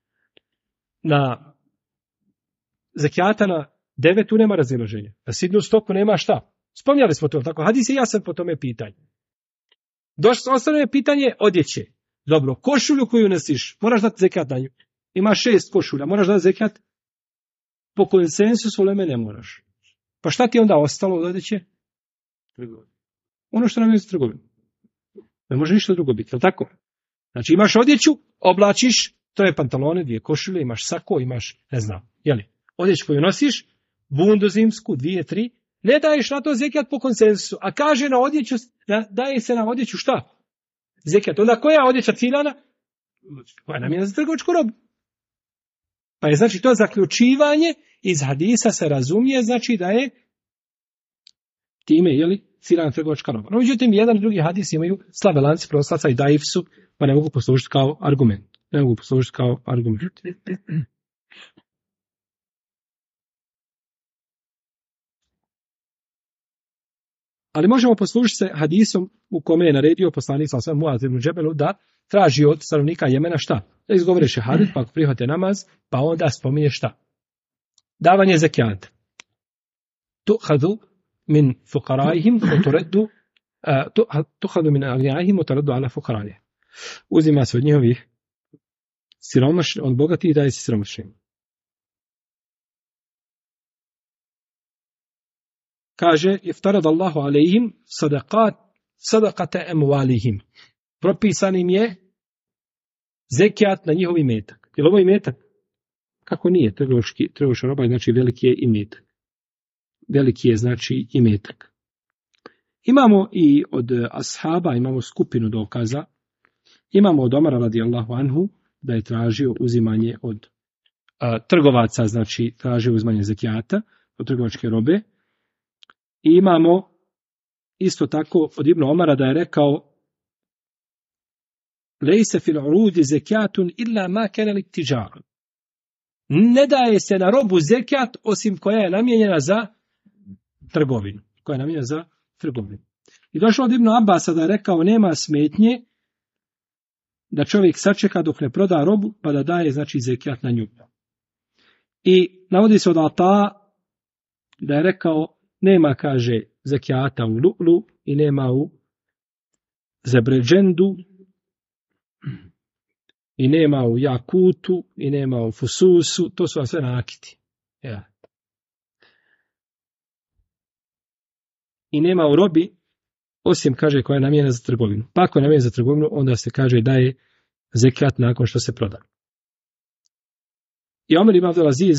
na zekijata na deve, tu nema razilaženja. Na sidnu stoku nema šta. Spomnjali smo to, tako? Hadis je jasan po tome pitanje. Ostalo je pitanje odjeće. Dobro, košulju koju nosiš, moraš dati zekijat na nju. Ima 6 košulja, moraš dati zekijat? Po konsensusu uleme ne moraš. Pa šta ti onda ostalo od odjeće? Ono što nam je za trgovinu. Ne može ništa drugo biti, je li tako? Znači imaš odjeću, oblačiš, to je pantalone, 2 košulje, imaš sako, imaš, ne znam, jeli? Odjeću koju nosiš, bundu zimsku, 2, 3, ne daješ na to zekijat po konsensusu, a kaže na odjeću, daje se na odjeću šta? Zekijat. Onda koja je odjeća ciljana? Koja nam je za trgovačku robu. Pa je znači to zaključivanje iz hadisa se razumije, znači da je time, jeli, ciljana trgovačka roba. No, međutim, jedan i drugi hadis imaju slabe lance prenoslaca i daif su, pa ne mogu poslužiti kao argument. Ne mogu poslužiti kao argument. Ali možemo poslužiti se hadisom u kome je naredio poslanik sallallahu alejhi ve sellem Muaz ibn Džebelu da traži od stanovnika Jemena šta? Da izgovore šehadet, pa ako prihvate namaz, pa onda spominje šta? Davanje zekijata. Tu'khadu min fuqaraihim wa turaddu tu'khadu min agniyaihim wa turaddu ala fuqaraihim. uzima se od njihovih siromašnih, od bogatih daje se siromašnim. Kaže, iftarad Allahu alejhim sadaqata amwalihim. Propisan im je zekijat na njihov imetak. Je li ovo imetak? Kako nije? Trgovačka roba, znači veliki je imetak. Veliki je znači imetak. Imamo i od ashaba, imamo skupinu dokaza. Imamo od Omara radijallahu anhu da je tražio uzimanje od trgovaca, znači tražio uzimanje zekijata od trgovačke robe. I imamo isto tako od Ibn Omara da je rekao lejse fil urudi zekijatun illa ma kana liktijar. Ne daje se na robu zekijat osim koja je namijenjena za trgovinu. Koja je namijenjena za trgovinu. I došlo od Ibn Abasa da je rekao nema smetnje da čovjek sačeka dok ne proda robu pa da daje znači zekijat na nju. I navodi se od Ata da je rekao nema, kaže, zekijata u lu'lu i nema u zabređendu i nema u jakutu i nema u fususu, to su vam sve nakiti. Ja. I nema u robi, osim, kaže, koja je namijenjena za trgovinu. Pa ako je namijenjena za trgovinu, onda se kaže da je zekijat nakon što se proda. I Omer ibn Abdulaziz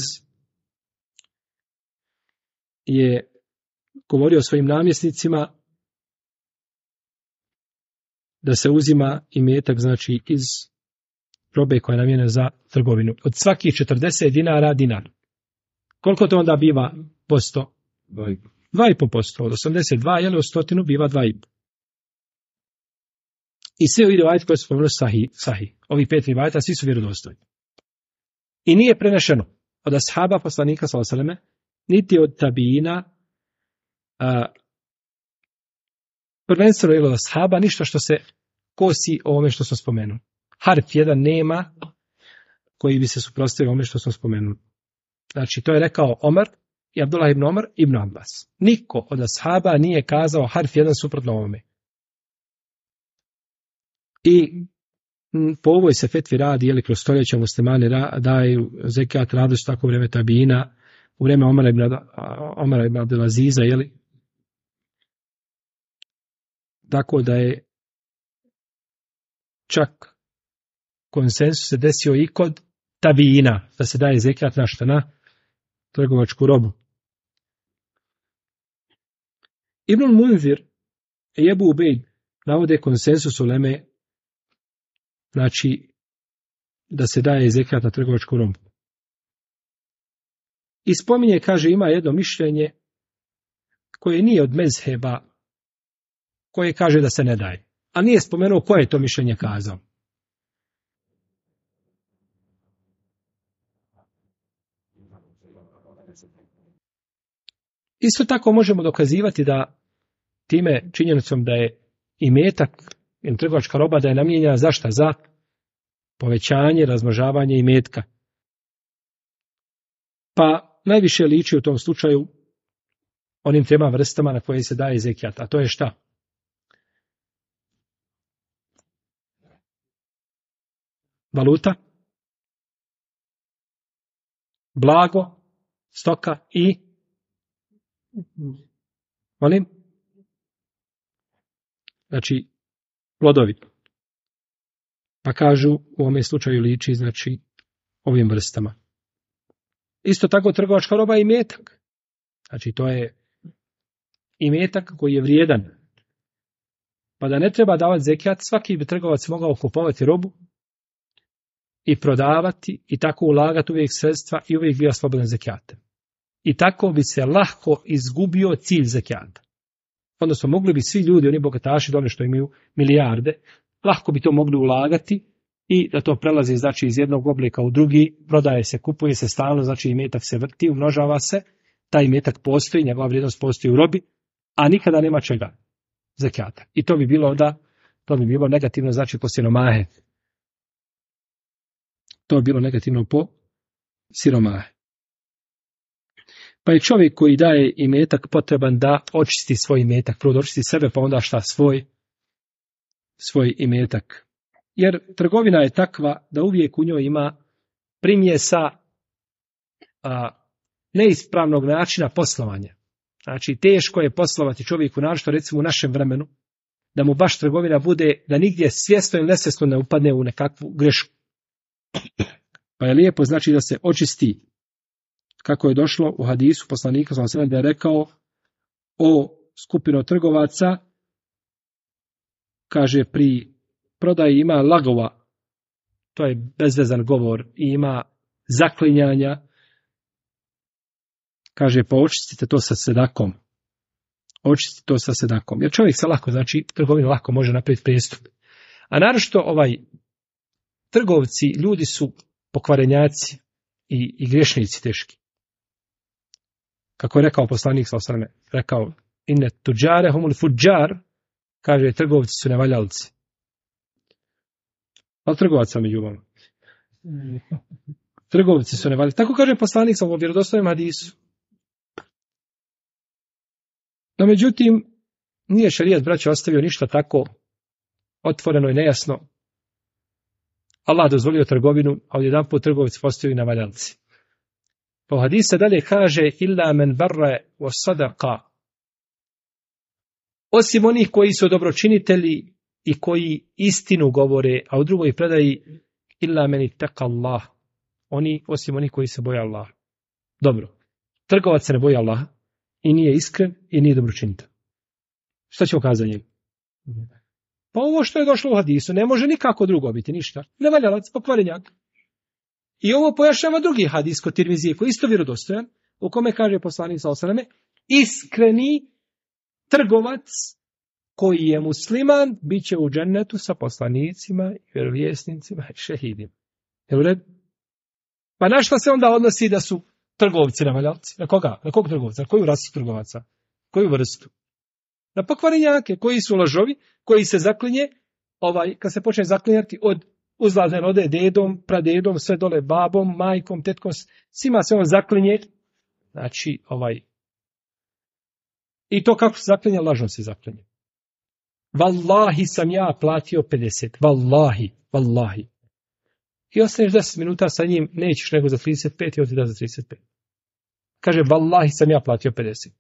je govorio svojim namjesnicima da se uzima imetak, znači iz robe koja je namijenjena za trgovinu. Od svakih 40 dinara dinar. Koliko to onda biva posto? 2,5%. Od 82, jel, od 100 biva 2,5. I sve ovi rivajeti koje su spomenuli sahih. Ovi 5 rivajeta, svi su vjerodostojni. I nije prenešeno od ashaba poslanika sallallahu alejhi ve selleme, niti od tabijina, prvenstveno je od ashaba, ništa što se kosi ovome što smo spomenuli. Harf jedan nema koji bi se suprotstavio ovome što smo spomenuli. Znači, to je rekao Omer i Abdullah ibn Omer ibn Abbas. Niko od ashaba nije kazao harf jedan suprotno ovome. I po ovoj se fetvi radi, jeli kroz stoljeća muslimani daju zekijat, radi su tako u vrijeme tabijina, u vrijeme Omara ibn Abdelaziza, jeli? Tako da je čak konsensus se desio i kod tabijina, da se daje zekijat na šta? Na trgovačku robu. Ibn Munzir i Ebu Ubejd navode konsensus uleme, znači da se daje zekijat na trgovačku robu. I spominje, kaže, ima jedno mišljenje koje nije od mezheba, koje kaže da se ne daje. A nije spomenuo koje je to mišljenje kazao. Isto tako možemo dokazivati da time činjenicom da je imetak ili trgovačka roba da je namijenjena za šta? Za povećanje, razmnožavanje imetka. Pa najviše liči u tom slučaju onim trema vrstama na koje se daje zekijat. A to je šta? Valuta, blago, stoka i molim? Znači, plodovi. Pa kažu u ovome slučaju liči, znači, ovim vrstama. Isto tako trgovačka roba je imetak. Znači, to je imetak koji je vrijedan. Pa da ne treba davati zekijat, svaki bi trgovac mogao kupovati robu i prodavati i tako ulagati uvijek sredstva i uvijek bio slobodan zekijata. I tako bi se lahko izgubio cilj zekijata. Odnosno, mogli bi svi ljudi, oni bogataši, dole što imaju milijarde, lahko bi to mogli ulagati i da to prelazi, znači, iz jednog oblika u drugi, prodaje se, kupuje se stalno, znači imetak se vrti, umnožava se, taj imetak postoji, njegova vrijednost postoji u robi, a nikada nema čega zekijata. I to bi bilo negativno, znači, po siromahe. To bi bilo negativno po siromahe. Pa je čovjek koji daje imetak potreban da očisti svoj imetak, prvo da očisti sebe, pa onda šta? Svoj imetak. jer trgovina je takva da uvijek u njoj ima primjesa neispravnog načina poslovanja. Znači, teško je poslovati čovjeku, naročito recimo u našem vremenu, da mu baš trgovina bude, da nigdje svjesno ili nesvjesno ne upadne u nekakvu grešku. Pa je lijepo znači da se očisti, kako je došlo u hadisu poslanika sallallahu alejhi ve sellem da je rekao o skupinu trgovaca, kaže pri prodaji ima lagova, to je bezvezan govor, i ima zaklinjanja, kaže pa očistite to sa sedakom. Očistite to sa sedakom. Jer čovjek se lako, znači trgovina lako može napraviti prijestup. A naročito trgovci, ljudi su pokvarenjaci i griješnici teški. Kako je rekao poslanik sallallahu alejhi ve sellem, rekao inne tuđare humul fudžar, kaže trgovci su nevaljalci. Ali trgovaca među vama. Trgovci su nevaljalci. Tako kaže poslanik sallallahu u vjerodostojnom hadisu. No međutim, nije šerijat, braćo, ostavio ništa tako otvoreno i nejasno. Allah dozvolio trgovinu, a odjedanput trgovci postaju nevaljalci. Pa u hadisu dalje kaže illa men barra wa sadaqa. Osim onih koji su dobročinitelji i koji istinu govore, a u drugoj predaji illa men ittaqa Allah. Osim oni koji se boje Allah. Dobro. Trgovac se ne boji Allaha i nije iskren i nije dobročinitelj. Šta ćemo kazati njegu? Pa ovo što je došlo u hadisu ne može nikako drugo biti ništa. Nevaljalac, pokvarenjak. I ovo pojašnjava drugi hadis kod Tirmizije koji je isto vjerodostojan, u kome kaže poslanik sallallahu alejhi ve sellem, iskreni trgovac koji je musliman bit će u džennetu sa poslanicima i vjerovjesnicima i šehidima. Je u redu? Pa na šta se onda odnosi da su trgovci nevaljalci? Na koga? Na kog trgovca? Na koju rasu trgovaca? Koju vrstu? Na pokvarenjake koji su lažovi, koji se zaklinje, kad se počne zaklinjati od uzlazne rode dedom, pradedom, sve dole babom, majkom, tetkom, svima se on zaklinje. Znači, i to kako se zaklinje, lažno se zaklinje. Wallahi sam ja platio 50. Wallahi. I ostaneš 10 minuta sa njim, nećeš nego za 35 i on ti da za 35. Kaže, wallahi sam ja platio 50.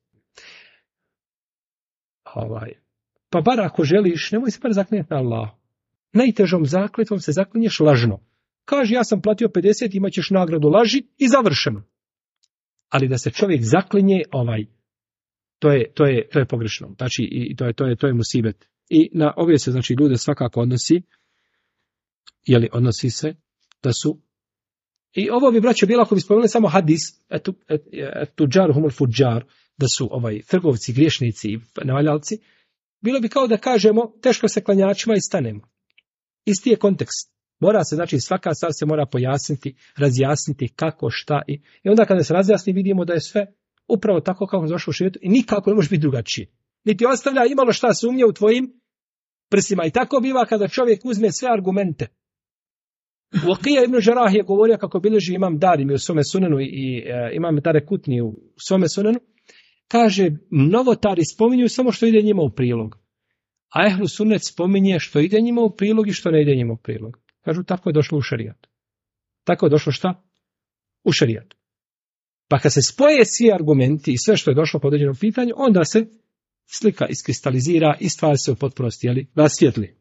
Pa bar ako želiš, nemoj se bar zaklinjati na Allah. Najtežom zakletvom se zaklinješ lažno. Kaže, ja sam platio 50, imat ćeš nagradu laži i završeno. Ali da se čovjek zaklinje, to je pogrešno. Znači, i to je musibet. I na ove se, znači, ljude svakako odnosi, odnosi se da su, i ovo bi, braćo, bilo ako bi spomenuli samo hadis, tuđar humul fudžar, da su trgovci, griješnici i nevaljalci, bilo bi kao da kažemo, teško se klanjačima i stanemo. Isti je kontekst. Mora se, znači, svaka stvar se mora pojasniti, razjasniti kako, šta i onda kada se razjasni vidimo da je sve upravo tako kako je došlo u šerijetu i nikako ne može biti drugačije. Niti ostavlja imalo šta sumnje u tvojim prsima. I tako biva kada čovjek uzme sve argumente. Uqija ibn Jarrah je govorio kako bilježi imam Darimi u svome sunenu i imam Darekutni u svome sunenu. Kaže, novotari spominju samo što ide njima u prilog. A ehlu sunnet spominje što ide njima u prilog i što ne ide njima u prilog. Kažu, tako je došlo u šerijat. Tako je došlo šta? U šerijatu. Pa kad se spoje svi argumenti i sve što je došlo po određenom pitanju, onda se slika iskristalizira i stvar se u potpunosti rasvijetli.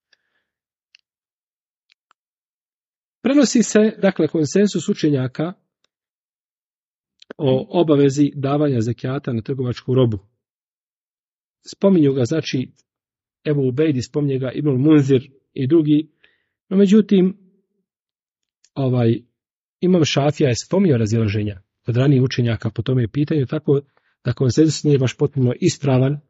Prenosi se, dakle, konsensus učenjaka o obavezi davanja zekijata na trgovačku robu. Spominju ga, znači, Ebu Ubejdi, spominje ga Ibn Munzir i drugi, no međutim, Imam Šafija je spominjao razilaženja kod ranijih učenjaka po tome pitanju, tako da konsensus nije baš potpuno ispravan,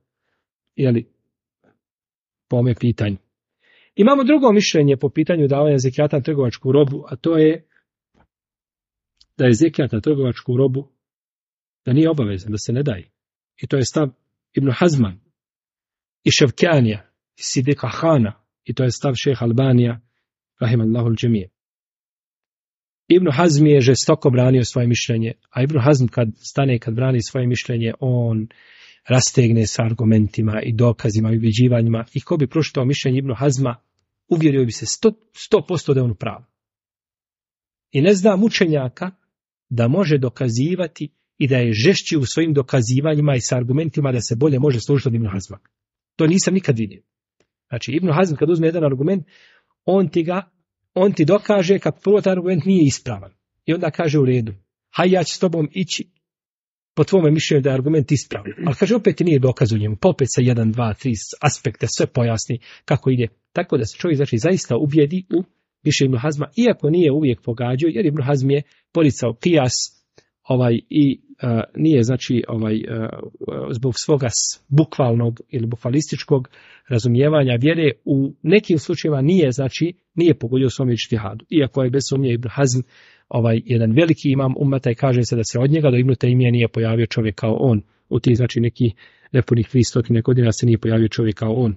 po ome pitanju. Imamo drugo mišljenje po pitanju davanja zekijata na trgovačku robu, a to je da je zekijat na trgovačku robu da nije obavezan, da se ne daje. I to je stav Ibn Hazma i Ševkjanija i Sidika Hana i to je stav šejha Albanija rahimallahu al-džemije. Ibn Hazm je žestoko branio svoje mišljenje, a Ibn Hazm kad brani svoje mišljenje, on rastegne sa argumentima i dokazima i ubjeđivanjima. I ko bi pročitao mišljenje Ibn Hazma, uvjerio bi se 100% da je on prav. I ne znam učenjaka da može dokazivati i da je žešći u svojim dokazivanjima i sa argumentima da se bolje može služiti od Ibn Hazma. To nisam nikad vidio. Znači, Ibn Hazm kad uzme jedan argument, on ti dokaže kako prvo taj argument nije ispravan. I onda kaže u redu, haj ja ću s tobom ići po tvome mišljenju da je argument ispravan. Ali kaže, opet nije dokaz u njemu, pa opet sa 1, 2, 3 aspekte sve pojasni kako ide. Tako da se čovjek znači zaista ubijedi u mišljenju Ibn Hazma, iako nije uvijek pogađao, jer Ibn Hazm je poricao kijas i nije znači zbog svoga bukvalnog ili bukvalističkog razumijevanja vjere u nekim slučajevima nije pogodio u svom ijtihadu. Iako je bez sumnje Ibn Hazm jedan veliki imam ummeta i kaže se da se od njega do Ibn Tejmije nije pojavio čovjek kao on. U tih znači neki nepunih 300 godina se nije pojavio čovjek kao on.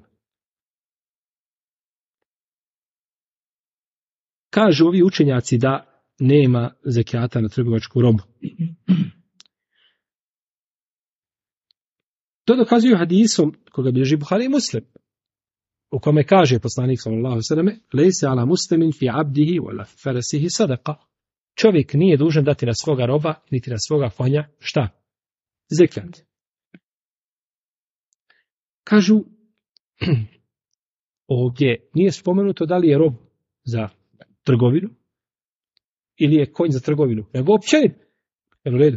Kažu ovi učenjaci da nema zekijata na trgovačku robu. To dokazuju hadisom koga bilježi Buhari i Muslim, u kome kaže poslanik sallallahu alejhi ve selleme: "Lejse ala muslimin fi abdihi wala farasihi sadaqa." Čovjek nije dužan dati na svoga roba niti na svoga konja šta? Zekijat. Kažu ovdje nije spomenuto da li je rob za trgovinu ili je konj za trgovinu, nego općenito. Jel u redu?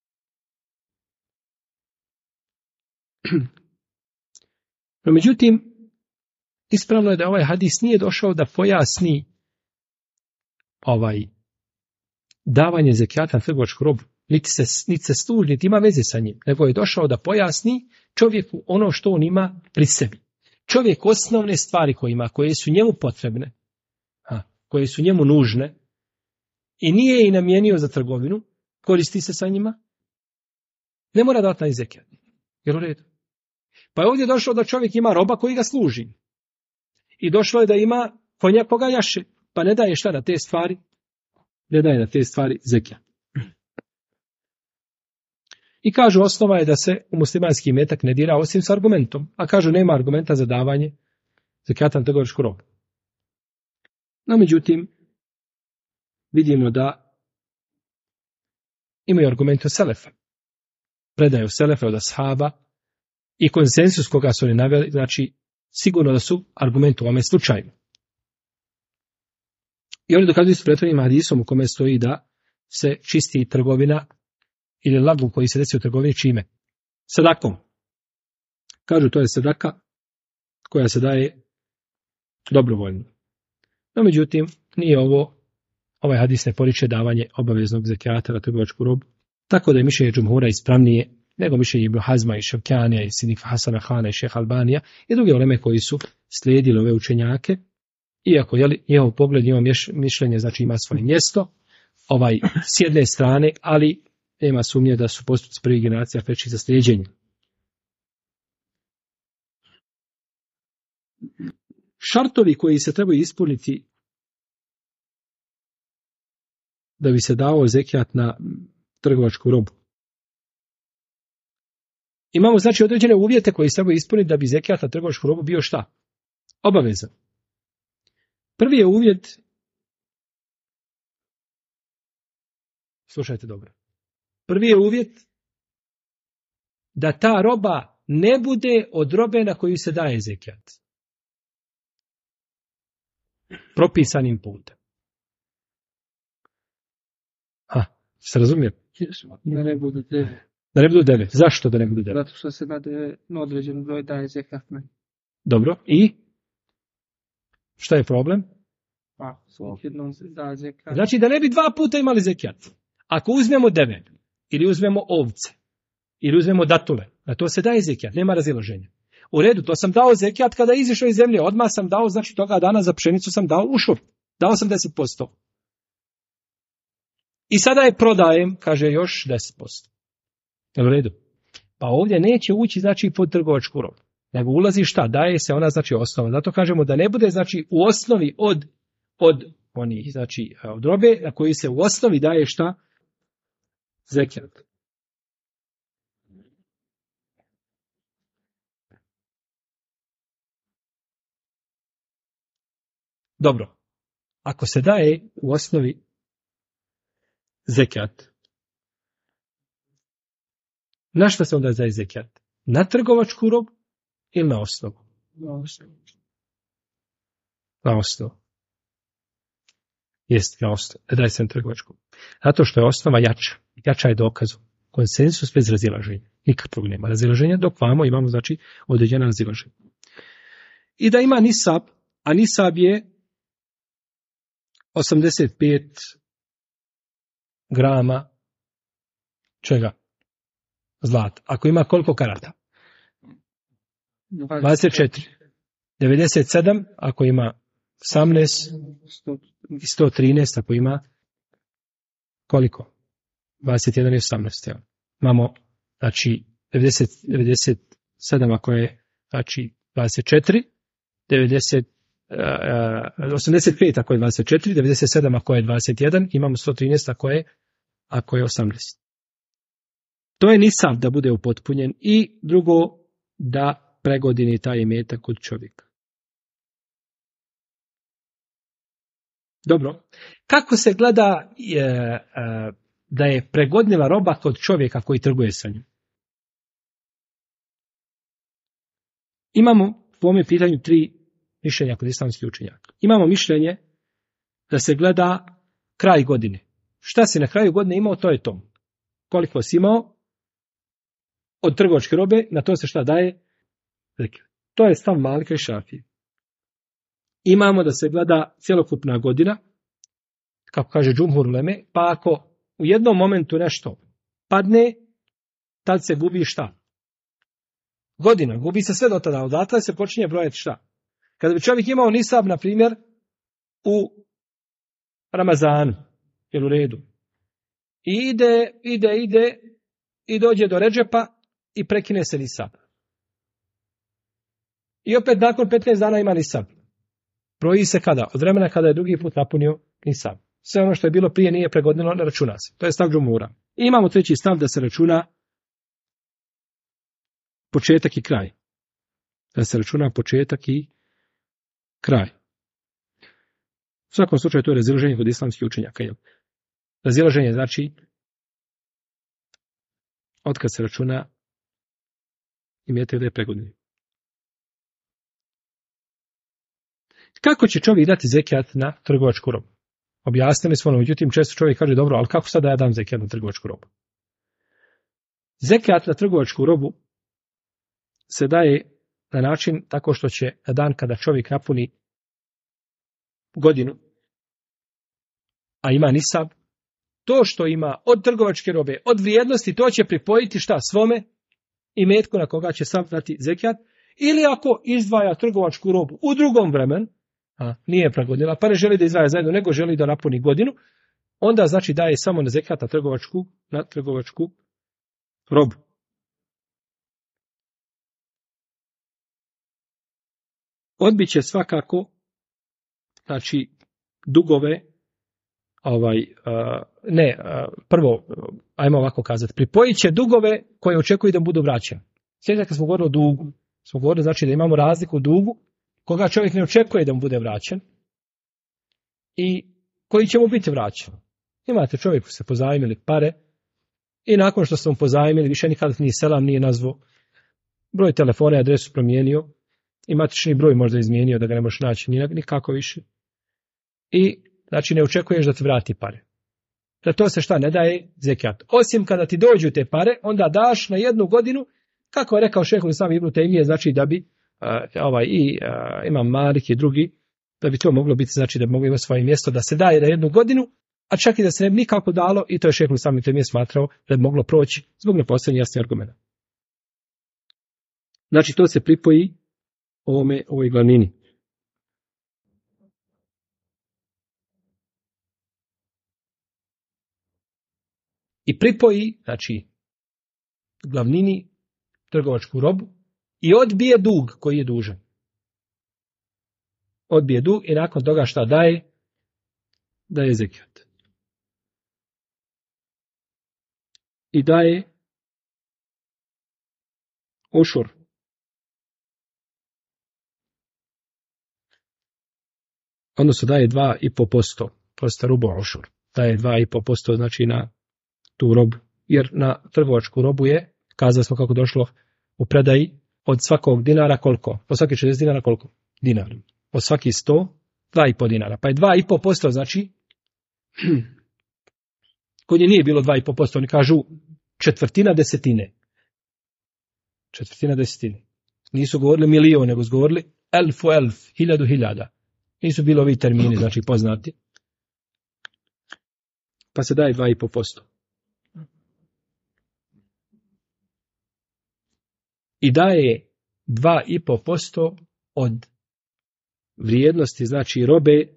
No, međutim, ispravno je da ovaj hadis nije došao da pojasni davanje zekijata na trgovačku robu. Niti se služi, niti ima veze sa njim, nego je došao da pojasni čovjeku ono što on ima pri sebi. Čovjek osnovne stvari koje su njemu potrebne, koje su njemu nužne, i nije ih namijenio za trgovinu, koristi se sa njima, ne mora dati na zekijat. Jel u redu? Pa je ovdje došlo da čovjek ima roba koji ga služi. I došlo je da ima konja koga jaše, pa ne daje šta na te stvari? Ne daje na te stvari zekijat. I kažu, osnova je da se u muslimanski imetak ne dira osim s argumentom, a kažu nema argumenta za davanje zekijata na trgovačku robu. No, međutim, vidimo da imaju argumente od selefa. Predaju od selefa, od ashaba i konsensus koga su oni naveli, znači sigurno da su argumenti u ovome slučaju. I oni dokazuju s prethodnim hadisom u kome stoji da se čisti trgovina ili lagu koji se desi u trgovini čime? Sadakom. Kažu, to je sadaka koja se daje dobrovoljno. No, međutim, nije ovaj hadis ne poriče davanje obaveznog zekijata na trgovačku robu, tako da je mišljenje džumhura ispravnije nego mišljenje Ibn Hazma i Ševkjanija i Sidika Hasana Hana i Šeha Albanija i druge uleme koji su slijedili ove učenjake, iako njihov pogled, njihovo mišljenje znači ima svoje mjesto, s jedne strane, ali nema sumnje da su postupci prvih generacija preći za slijeđenje. Šartovi koji se trebaju ispuniti da bi se dao zekijat na trgovačku robu. Imamo znači određene uvjete koji se trebaju ispuniti da bi zekijat na trgovačku robu bio šta? Obavezan. Prvi je uvjet, slušajte dobro, prvi je uvjet da ta roba ne bude od robe na koju se daje zekijat. Propisanim putem. Se razumije? Da ne budu 9. Da ne budu 9. Zašto da ne budu 9? Zato što se na određen broj daje zekijat. Dobro. I? Šta je problem? Pa, jednom se daje zekijat. Znači da ne bi 2 puta imali zekijat. Ako uzmemo 9, ili uzmemo ovce, ili uzmemo datule, na to se daje zekijat, nema razilaženja. U redu, to sam dao zekijat kada je izišao iz zemlje, odmah sam dao, znači toga dana za pšenicu sam dao ušur, dao sam 10%. I sada je prodajem, kaže još 10%. Je u redu? Pa ovdje neće ući, znači, pod trgovačku robu. Nego ulazi šta? Daje se ona, znači, osnova. Zato kažemo da ne bude, znači, u osnovi od onih, znači, od robe na koji se u osnovi daje šta? Zekijat. Dobro. Ako se daje u osnovi zekat, na što se onda daje zekat? Na trgovačku robu ili na osnovu? Na osnovu. Jest, na osnovu. Daje se na trgovačku. Zato što je osnova jača. Jača je dokazu. Konsensus bez razilaženja. Nikakvog nema razilaženja, dok vamo imamo, znači, određena razilaženja. I da ima nisab, a nisab je 85 grama čega? Zlata. Ako ima koliko karata? 24. 97 ako ima 18 i 113 ako ima koliko? 21 i 18. Evo. Imamo, znači, 97 ako je, znači, 24, 85 ako je 24, 97 ako je 21, imamo 113 ako je 18. To je nisab da bude upotpunjen i drugo da pregodini taj imetak kod čovjeka. Dobro. Kako se gleda da je pregodnila roba kod čovjeka koji trguje sa njim? Imamo po ovome pitanju 3 mišljenja kod islamskih učenjaka. Imamo mišljenje da se gleda kraj godine. Šta si na kraju godine imao, to je to. Koliko si imao od trgovačke robe, na to se šta daje? To je stav Malika i Šafije. Imamo da se gleda cjelokupna godina, kako kaže džumhur uleme, pa ako u jednom momentu nešto padne, tad se gubi šta? Godina, gubi se sve do tada, odatle se počinje brojati šta? Kada bi čovjek imao nisab, na primjer, u Ramazanu, ili u redu, i ide i dođe do Redžepa i prekine se nisab. I opet nakon 15 dana ima nisab. Broji se kada? Od vremena kada je drugi put napunio nisab. Sve ono što je bilo prije nije pregodnilo, ne računa se. To je stav džumhura. I imamo treći stav da se računa početak i kraj. Da se računa početak i kraj. U svakom slučaju to je razilaženje kod islamskih učenjaka. Razilaženje znači otkad se računa imetak da je pregodni. Kako će čovjek dati zekijat na trgovačku robu? Objasnili smo, međutim često čovjek kaže dobro, ali kako sad da ja dam zekijat na trgovačku robu? Zekijat na trgovačku robu se daje na način tako što će na dan kada čovjek napuni godinu, a ima nisab, to što ima od trgovačke robe, od vrijednosti, to će pripojiti šta svome imetku na koga će sam dati zekijat, ili ako izdvaja trgovačku robu u drugom vremenu, a nije pregodnila, pa ne želi da izdvaja zajedno, nego želi da napuni godinu, onda znači daje samo na zekijat na trgovačku robu. Odbit će svakako, znači, dugove, prvo, ajmo ovako kazati, pripojit će dugove koje očekuju da budu vraćeni. Sjećate kad smo govorili o dugu, smo govorili znači da imamo razliku u dugu, koga čovjek ne očekuje da mu bude vraćen i koji će mu biti vraćen. Imate čovjeku se pozajmili pare i nakon što ste mu pozajmili, više nikada ni selam nije nazvao, broj telefona i adresu promijenio, i matični broj možda izmijenio da ga ne možeš naći nikako više. I znači ne očekuješ da ti vrati pare. Da to se šta ne daje zekijat. Osim kada ti dođu te pare, onda daš na 1 godinu, kako je rekao šejh Islam ibn Tejmije, znači da bi Imam Malik i drugi, da bi to moglo biti, znači da bi moglo imati svoje mjesto, da se daje na 1 godinu, a čak i da se ne bi nikako dalo, i to je šejh Islam ibn Tejmije smatrao da bi moglo proći zbog nepostojanja jasnih argumenta. Znači to se pripoji ovoj glavnini. I pripoji, znači, glavnini trgovačku robu i odbije dug koji je dužan. Odbije dug i nakon toga šta daje? Daje zekijat. I daje ušur. odnosno daje 2,5%, prosta rubu ošur. Daje 2,5%, znači na tu robu. Jer na trgovačku robu je, kazali smo kako došlo u predaji, od svakog dinara koliko? Od svaki 60 dinara koliko? Dinar. Od svaki 100, 2,5 dinara. Pa je 2,5%, znači, kod nje nije bilo 2,5%, oni kažu četvrtina desetine. Četvrtina desetine. Nisu govorili milion, nego su govorili elfu, hiljadu, hiljada. Nisu bilo ovi termini, znači poznati. Pa se daje 2,5%. I daje 2,5% od vrijednosti, znači robe,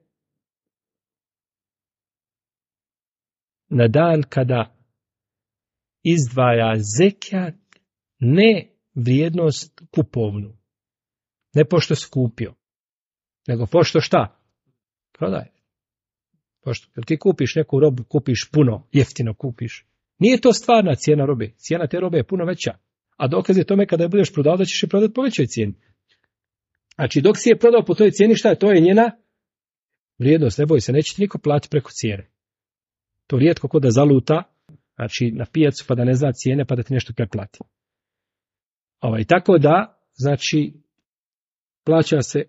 na dan kada izdvaja zekijat, ne vrijednost kupovnu, ne pošto si kupio, nego pošto šta? Prodaje. Pošto, jer ti kupiš neku robu, kupiš puno, jeftino kupiš. Nije to stvarna cijena robe. Cijena te robe je puno veća. A dokaz je tome kada je budeš prodao, da ćeš je prodati po većoj cijeni. Znači, dok si je prodao po toj cijeni, šta je? To je njena vrijednost. Ne boj se, neće ti niko platiti preko cijene. To rijetko ko da zaluta, znači na pijacu pa da ne zna cijene pa da ti nešto preplati. Tako da, znači, plaća se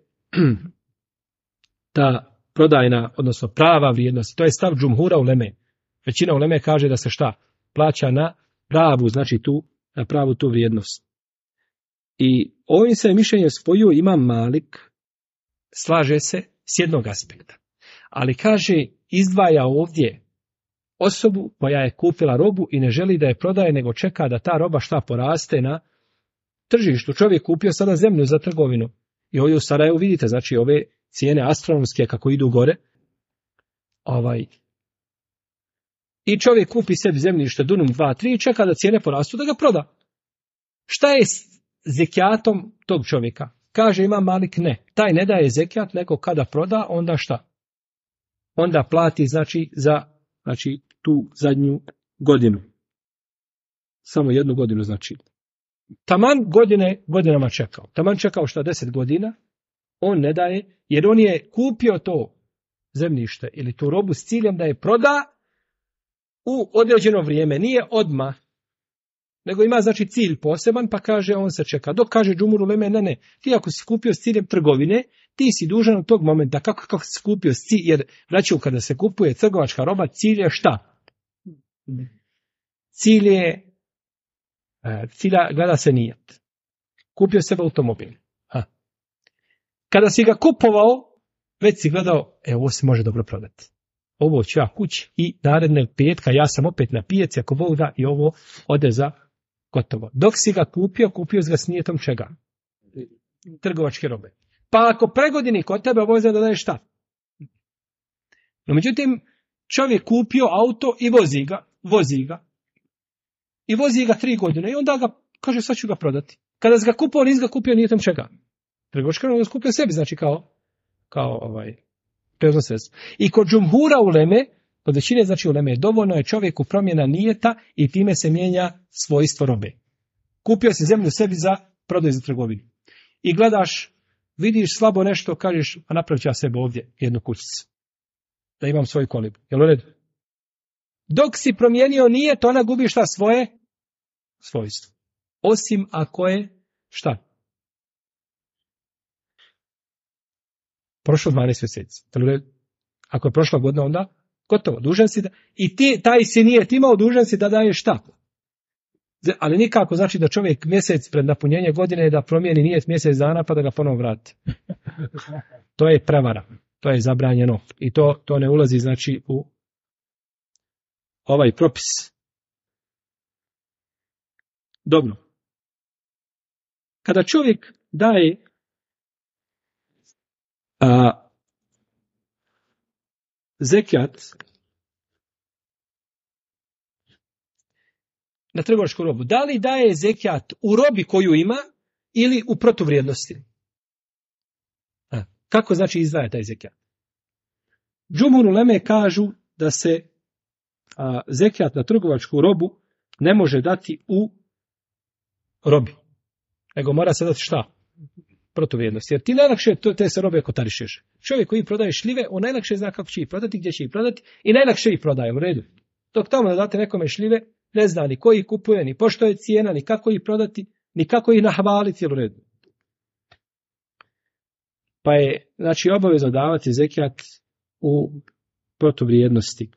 ta prodajna, odnosno prava vrijednost. To je stav džumhura uleme. Većina uleme kaže da se šta? Plaća na pravu, znači na pravu tu vrijednost. I ovim se mišljenjem spojio Imam Malik, slaže se s jednog aspekta. Ali kaže, izdvaja ovdje osobu koja je kupila robu i ne želi da je prodaje, nego čeka da ta roba šta poraste na tržištu. Čovjek kupio sada zemlju za trgovinu. I ovdje u Sarajevu vidite, znači ove cijene astronomske kako idu gore. I čovjek kupi sebi zemljište dunum 2, 3 i čeka da cijene porastu da ga proda. Šta je s zekijatom tog čovjeka? Kaže Imam Malik ne. Taj ne daje zekijat, nego kada proda, onda šta? Onda plati za tu zadnju godinu. Samo jednu godinu znači. Taman godinama čekao. Taman čekao šta 10 godina, on ne daje, jer on je kupio to zemljište ili tu robu s ciljem da je proda u određeno vrijeme, nije odmah, nego ima znači cilj poseban, pa kaže on se čeka. Dok kaže džumhur uleme, ne, ti ako si kupio s ciljem trgovine, ti si dužan od tog momenta, kako si kupio s ciljem, jer vraćaju kada se kupuje trgovačka roba, cilj je šta? Cilja gleda se nijet. Kupio sebe automobil. Kada si ga kupovao, već si gledao, ovo se može dobro prodati. Ovo ću ja kući i narednog petka ja sam opet na pijaci, ako Bog da, i ovo ode za gotovo. Dok si ga kupio si ga s nijetom čega? Trgovačke robe. Pa ako pregodini kod tebe, obaveza da daješ šta? No međutim, čovjek kupio auto i vozi ga. I vozi ga 3 godine i onda ga, kaže, sad ću ga prodati. Kada si ga kupio, nisi ga kupio nijetom čega? Trgovačka roba skupio sebi, znači kao prevozno sredstvo. I kod džumhura uleme, kod većine znači uleme, dovoljno je čovjeku promjena nijeta i time se mijenja svojstvo robe. Kupio si zemlju sebi za prodaju za trgovinu. I gledaš, vidiš slabo nešto, kažeš, a napravit ću ja sebi ovdje jednu kućicu. Da imam svoju kolibu. Jel u redu? Dok si promijenio nijet, ona gubi šta svoje? Svojstvo. Osim ako je šta? Prošlo 12 mjeseci. Ako je prošla godina, onda gotovo. Dužan si da, i taj si nijet imao, dužan si da daje šta? Ali nikako znači da čovjek mjesec pred napunjenje godine da promijeni nijet mjesec dana pa da ga ponovo vrati. To je prevara. To je zabranjeno. I to ne ulazi znači u ovaj propis. Dobro. Kada čovjek daje zekijat na trgovačku robu, da li daje zekijat u robi koju ima ili u protuvrijednosti? Kako znači izdvaja taj zekijat? Džumhur uleme kažu da se zekijat na trgovačku robu ne može dati u robi, nego mora se dati šta? protuvrijednost. Jer ti najlakše te se robe kotarišeš. Čovjek koji prodaje šljive, on najlakše zna kako će ih prodati, gdje će ih prodati i najlakše ih prodaje u redu. Dok tamo da date nekome šljive, ne zna ni koji kupuje, ni pošto je cijena, ni kako ih prodati, ni kako ih nahvaliti u redu. Pa je, znači, obavezno davati zekijat u protuvrijednosti.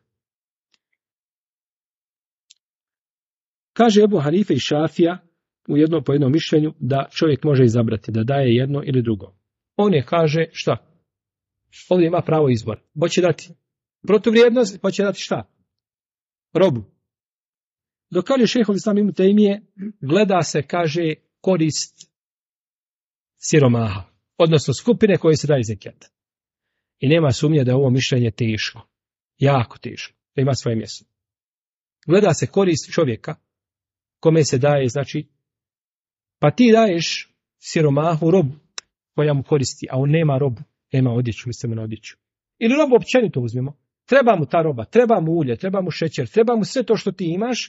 Kaže Ebu Hanife i Šafija u jednom po jednom mišljenju da čovjek može izabrati da daje jedno ili drugo. On je kaže šta? Ovdje ima pravo izbora. Hoće dati protuvrijednost, hoće dati šta? Robu. Dok kaže šejhul islam ibn Tejmije, gleda se, kaže, korist siromaha, odnosno skupine koje se daje zekijat. I nema sumnje da je ovo mišljenje teško. Jako teško. Da ima svoje mjesto. Gleda se korist čovjeka kome se daje, znači, pa ti daješ siromahu robu koja mu koristi, a on nema robu, nema odjeću, mislimo na odjeću. Ili robu općenito uzmemo. Treba mu ta roba, treba mu ulje, treba mu šećer, treba mu sve to što ti imaš.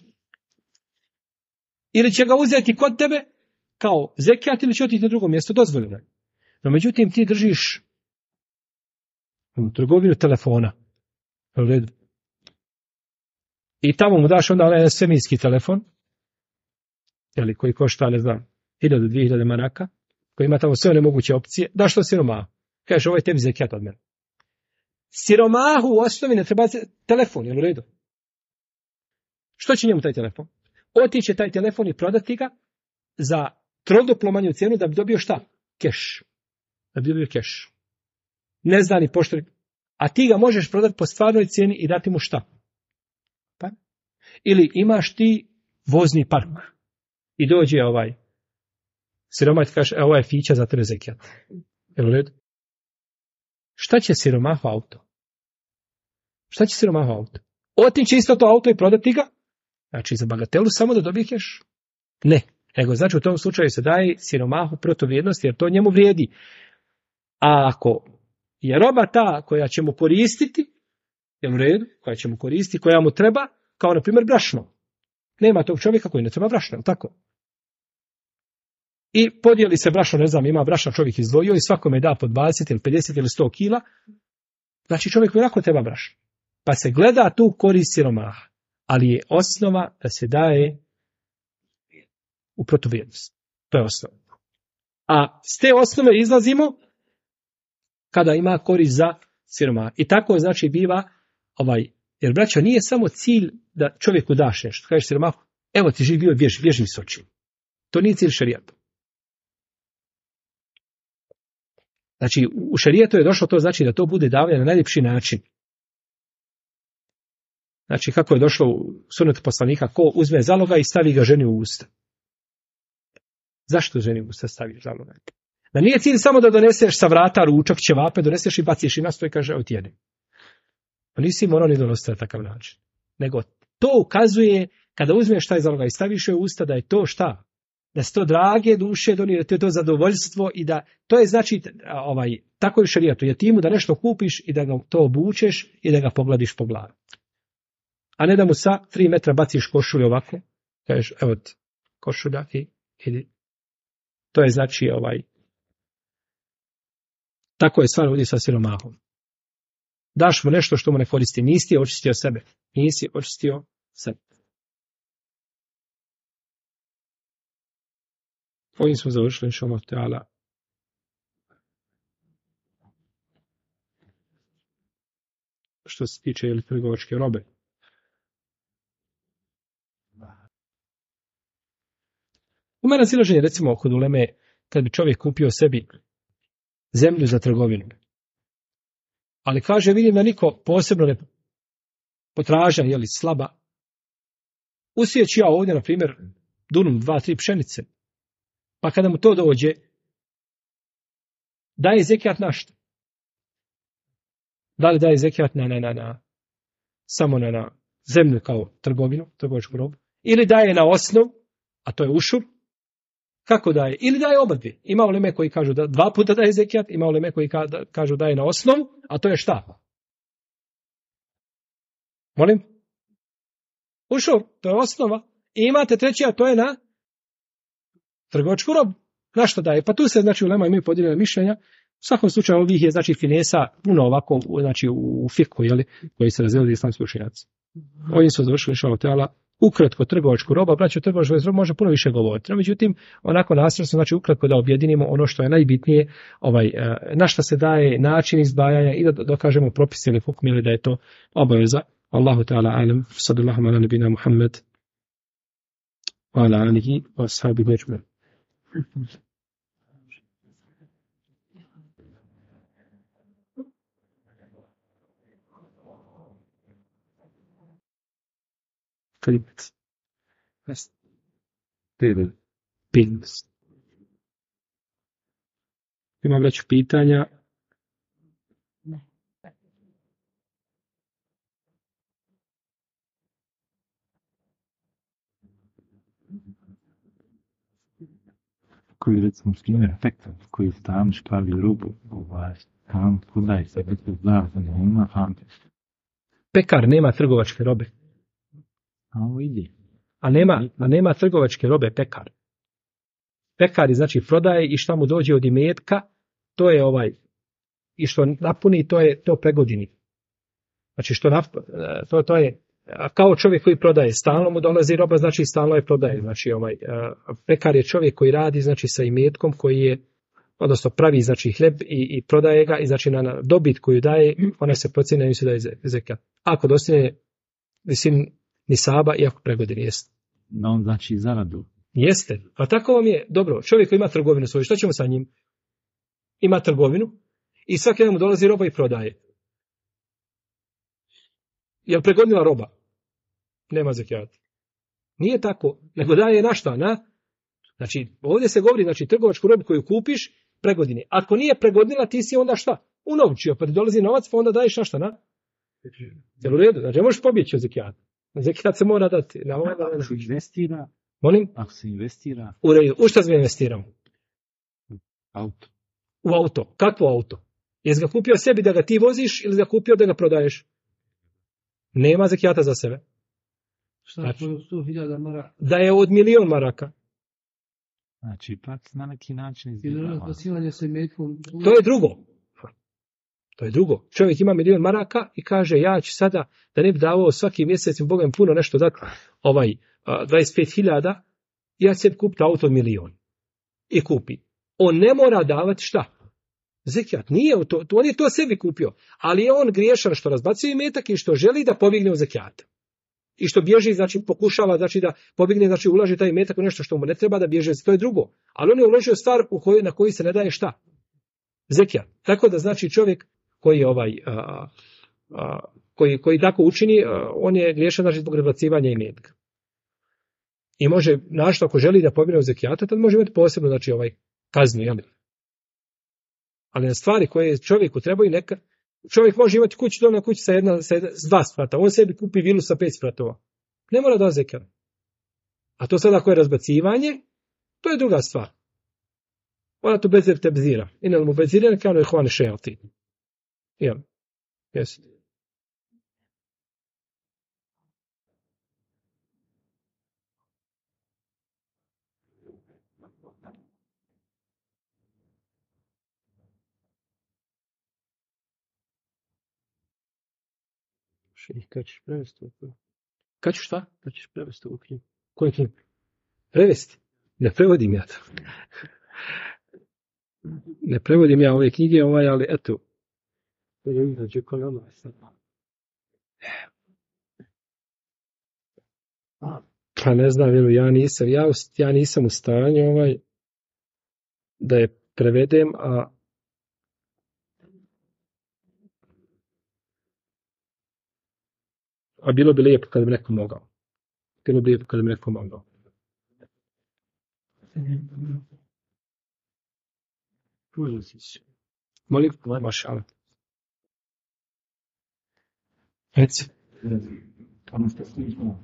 Ili će ga uzeti kod tebe kao zekijat ili će otići na drugo mjesto, dozvoljeno. No međutim ti držiš trgovinu telefona. I tamo mu daš onda onaj svemirski telefon, koji košta, ne znam, 1000-2000 maraka, koji ima tamo sve one moguće opcije, daš to siromahu. Kažeš, ovo je tebi zekijat od mene. Siromahu u osnovi ne treba telefon, jel u redu? Što će njemu taj telefon? Otiće taj telefon i prodati ga za troduplo manju cijenu da bi dobio šta? Keš. Da bi dobio keš. Ne zna ni pošto. A ti ga možeš prodati po stvarnoj cijeni i dati mu šta? Pa? Ili imaš ti vozni park i dođe siromah i kaže, ovo je fića za tebe zekijat. Jel u redu? Šta će siromahu auto? Šta će siromahu auto? Otići isto to auto i prodati ga? Znači za bagatelu samo da dobije keš? Ne. Nego znači u tom slučaju se daje siromahu protuvrijednost jer to njemu vrijedi. A ako je roba ta koja će mu koristiti, jel u redu, koja će mu koristiti, koja mu treba, kao na primjer brašno. Nema tog čovjeka koji ne treba brašno, tako? I podijeli se brašno, ne znam, ima brašna čovjek izdvojio i svakome da po 20 ili 50 ili 100 kila. Znači čovjek vjerojatno treba brašno. Pa se gleda tu korist siromaha. Ali je osnova da se daje u protuvrijednost. To je osnova. A s te osnove izlazimo kada ima korist za siromaha. I tako znači biva jer braćo nije samo cilj da čovjeku daš nešto. Kažeš siromahu, evo ti živi bio i bježi mi s očima. To nije cilj šerijata. Znači u šerijetu je došlo to znači da to bude davanje na najljepši način. Znači kako je došlo u sunetu poslanika, ko uzme zaloga i stavi ga ženi u usta. Zašto ženi u usta stavi zaloga? Da nije cilj samo da doneseš sa vrata ručak, ćevape, doneseš i baciš i na sto i kaže, evo ti jedem. Pa nisi morao ni donositi na takav način. Nego to ukazuje, kada uzmeš taj zaloga i staviš joj u usta, da je to šta? Da se to drage duše donije, da je to zadovoljstvo i da, to je znači, tako je u šerijatu, jetimu da nešto kupiš i da ga to obučeš i da ga poglediš po glavi. A ne da mu sa 3 metra baciš košulju ovako, kažeš, evo ti, košulja i idi. To je znači tako je stvar ovdje sa siromahom. Daš mu nešto što mu ne koristi, nisi očistio sebe. Nisi očistio sebe. Ovim smo završili, inšallah ta'ala. Što se tiče trgovačke robe. Ima razilaženje, recimo, kod uleme, kad bi čovjek kupio sebi zemlju za trgovinu. Ali kaže, vidim da niko posebno ne potraža, slaba. Usijeći ja ovdje, na primjer, dunum 2-3 pšenice. Pa kada mu to dođe, daje zekijat na što? Da li daje zekijat samo na zemlju kao trgovinu, trgovačku robu? Ili daje na osnov, a to je ušur? Kako daje? Ili daje oba dvije. Ima uleme koji kažu da 2 puta daje zekijat, ima uleme koji kažu daje na osnovu, a to je šta? Molim? Ušur, to je osnova. I imate treći, a to je na trgovačku robu. Na što daje? Pa tu se, znači, ulema imaju podijeljene mišljenja. U svakom slučaju ovih je, znači, finesa puno ovako, znači, u fikhu, jeli, koji se razvijeli islamski učenjaci. Ovdje su završili, inšallah teala, ukratko trgovačku robu, braćo, trgovačku robu može puno više govoriti. No, međutim, onako nastavno, znači, ukratko da objedinimo ono što je najbitnije, na šta se daje način izdvajanja i da dokažemo propis ili hukm ili da je to obaveza. Allahu ta'ala alam, sallallahu ala nabina Muhammed, wa ala alihi, wa ashabihi ajma'in. كلمة بيلنس. Imam već pitanja. Koji recimo primjer efekta koji tam šklavi rubu, tam kudaj se biti zna, nema tam. Pekar nema trgovačke robe. A ovo ide. A nema trgovačke robe pekar. Pekar je znači prodaje i šta mu dođe od imetka, to je i što napuni, to pregodini. Znači to je kao čovjek koji prodaje, stalno mu dolazi roba, znači stalno je prodaje. Znači pekar je čovjek koji radi znači sa imetkom koji je, odnosno pravi znači hljeb i prodaje ga i znači na dobit koju daje, ona se procjenjuje se daje zekat. Ako dostigne visinu nisaba i ako pregodini jeste. Da on znači zaradu. Jeste. A tako vam je, dobro, čovjek koji ima trgovinu svoju, što ćemo sa njim? Ima trgovinu i svaki dan mu dolazi roba i prodaje. Je li pregodnila roba? Nema zekijata. Nije tako, nego daje na šta? Znači, ovdje se govori, znači, trgovačku robu koju kupiš, pregodini. Ako nije pregodnila, ti si onda šta? Unovčio, pa ti dolazi novac, pa onda daješ na šta? Jel u redu? Znači, ne možeš pobjeći od zekijata. Zekijat se mora dati. Ako se investira, molim? Ako se investira. U redu. U šta se investiramo? Auto. U auto. Kakvo auto? Jesi ga kupio sebi da ga ti voziš ili ga kupio da ga prodaješ? Nema zekijata za sebe. Šta je 100.000 maraka? Da je od 1.000.000 maraka. Znači, ipak na neki način izbjegava. To je drugo. To je drugo. Čovjek ima 1.000.000 maraka i kaže ja ću sada, da ne bi davao svaki mjesec mi Bogom puno nešto dati, 25.000, ja ću sebi kupiti auto od 1.000.000. I kupi. On ne mora davati šta? Zekijat. Nije on je to sebi kupio. Ali je on griješan što razbacuje imetak i što želi da pobjegne od zekijata. I što bježi, znači pokušava znači, da pobjegne, znači ulaži taj imetak u nešto što mu ne treba da bježe. To je drugo. Ali on je uložio stvar na koji se ne daje šta? Zekijat. Tako da znači čovjek koji koji tako učini, on je griješan znači zbog razbacivanja imetka. I može, našto ako želi da pobjegne od zekijata, tad može imati posebno znači kaznu, jel? Ali na stvari koje čovjeku trebaju neka, čovjek može imati kuću, dom na kući sa 2 sprata, on sebi kupi vilu sa 5 spratova. Ne mora da zekijat. A to sada ako je razbacivanje, to je druga stvar. Ona tu bez tebzira. Inel mu bezirene kao je hvane šealti. Jel? Jesi. Kad ćeš prevesti u knjigu? Kad ćeš šta? Kad ćeš prevesti u knjigu? Koju knjigu? Prevesti? Ne prevodim ja to. Ne prevodim ja ove knjige, ali eto. Pa ne znam, ja nisam u stanju da je prevedem, a bilo bi lijepo kad bi neko mogao. Molim, mašala. Reci. Ono što slično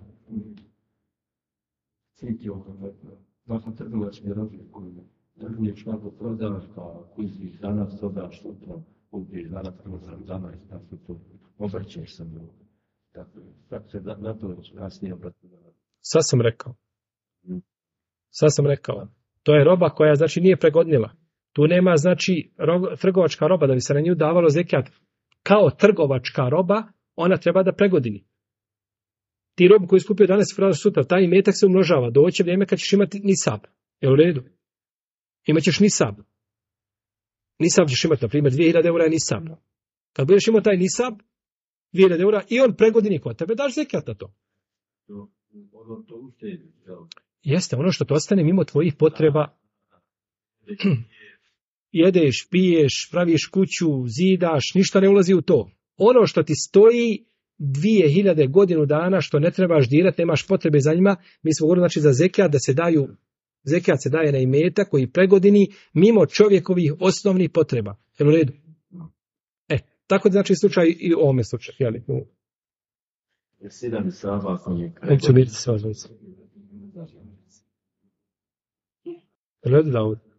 sjetio, dakle trgovačke razlikuju. Trguješ kako prodaš, koji si danas prodaš, što to kupiš, danas prodaš, tako to obrćeš se mu. Dakle, tako se na to kasnije obratno. Sad sam rekao. To je roba koja znači nije pregodnila. Tu nema znači trgovačka roba da bi se na nju davalo zekijat. Kao trgovačka roba, ona treba da pregodini. Ti robu koju skupio danas, sutra, taj imetak se umnožava. Doće vrijeme kad ćeš imati nisab. Je u redu? Imaćeš nisab. Nisab ćeš imati, na primjer, 2000 eura je nisab. Kad budeš imao taj nisab, 2000 eura, i on pregodini kod tebe, daš zekijat na to. Jeste, ono što to ostane mimo tvojih potreba. Jedeš, piješ, praviš kuću, zidaš, ništa ne ulazi u to. Ono što ti stoji 2000 godinu dana, što ne trebaš dirati, nemaš potrebe za njima, mi smo govorili znači za zekijat da se daju, zekijat se daje na imetak koji pregodini mimo čovjekovih osnovnih potreba. Jel u redu? Tako da znači slučaj i u ovome slučaju. Jeli? Neću biti sve ozvojci. Jel u redu da ovdje?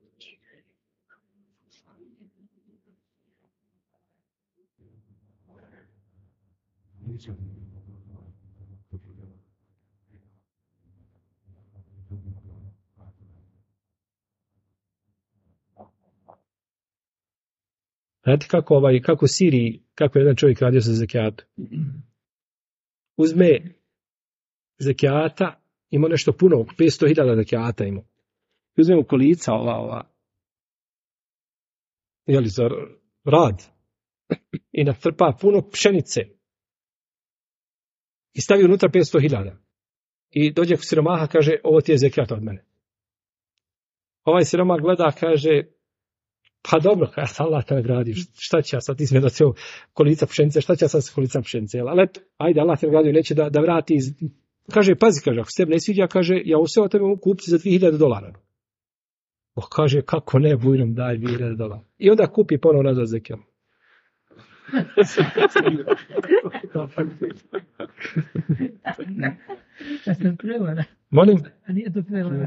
Znate kako u Siriji, kako je jedan čovjek radio sa zekijatom. Uzme zekijata, ima nešto puno, 500.000 zekijata ima. Uzme u kolica jeli za rad, i natrpa puno pšenice. I stavi unutra 500.000. I dođe kod siromaha, kaže, ovo ti je zekijat od mene. Ovaj siromah gleda, kaže, pa dobro, Allah te nagradi, šta će ja sad izmjena cijel kolica pšenice, šta će ja sad s kolica pšenice, ali eto, ajde, Allah te nagradi, neće da vrati, kaže, pazi, kaže, ako se tebi ne sviđa, kaže, ja u sve o tebe mogu kupiti za $2.000. Kaže, kako ne, bujrom, daj $2.000. I onda kupi ponovno nazad zekijat. Ja sam prevara. Molim? A nije to prevara.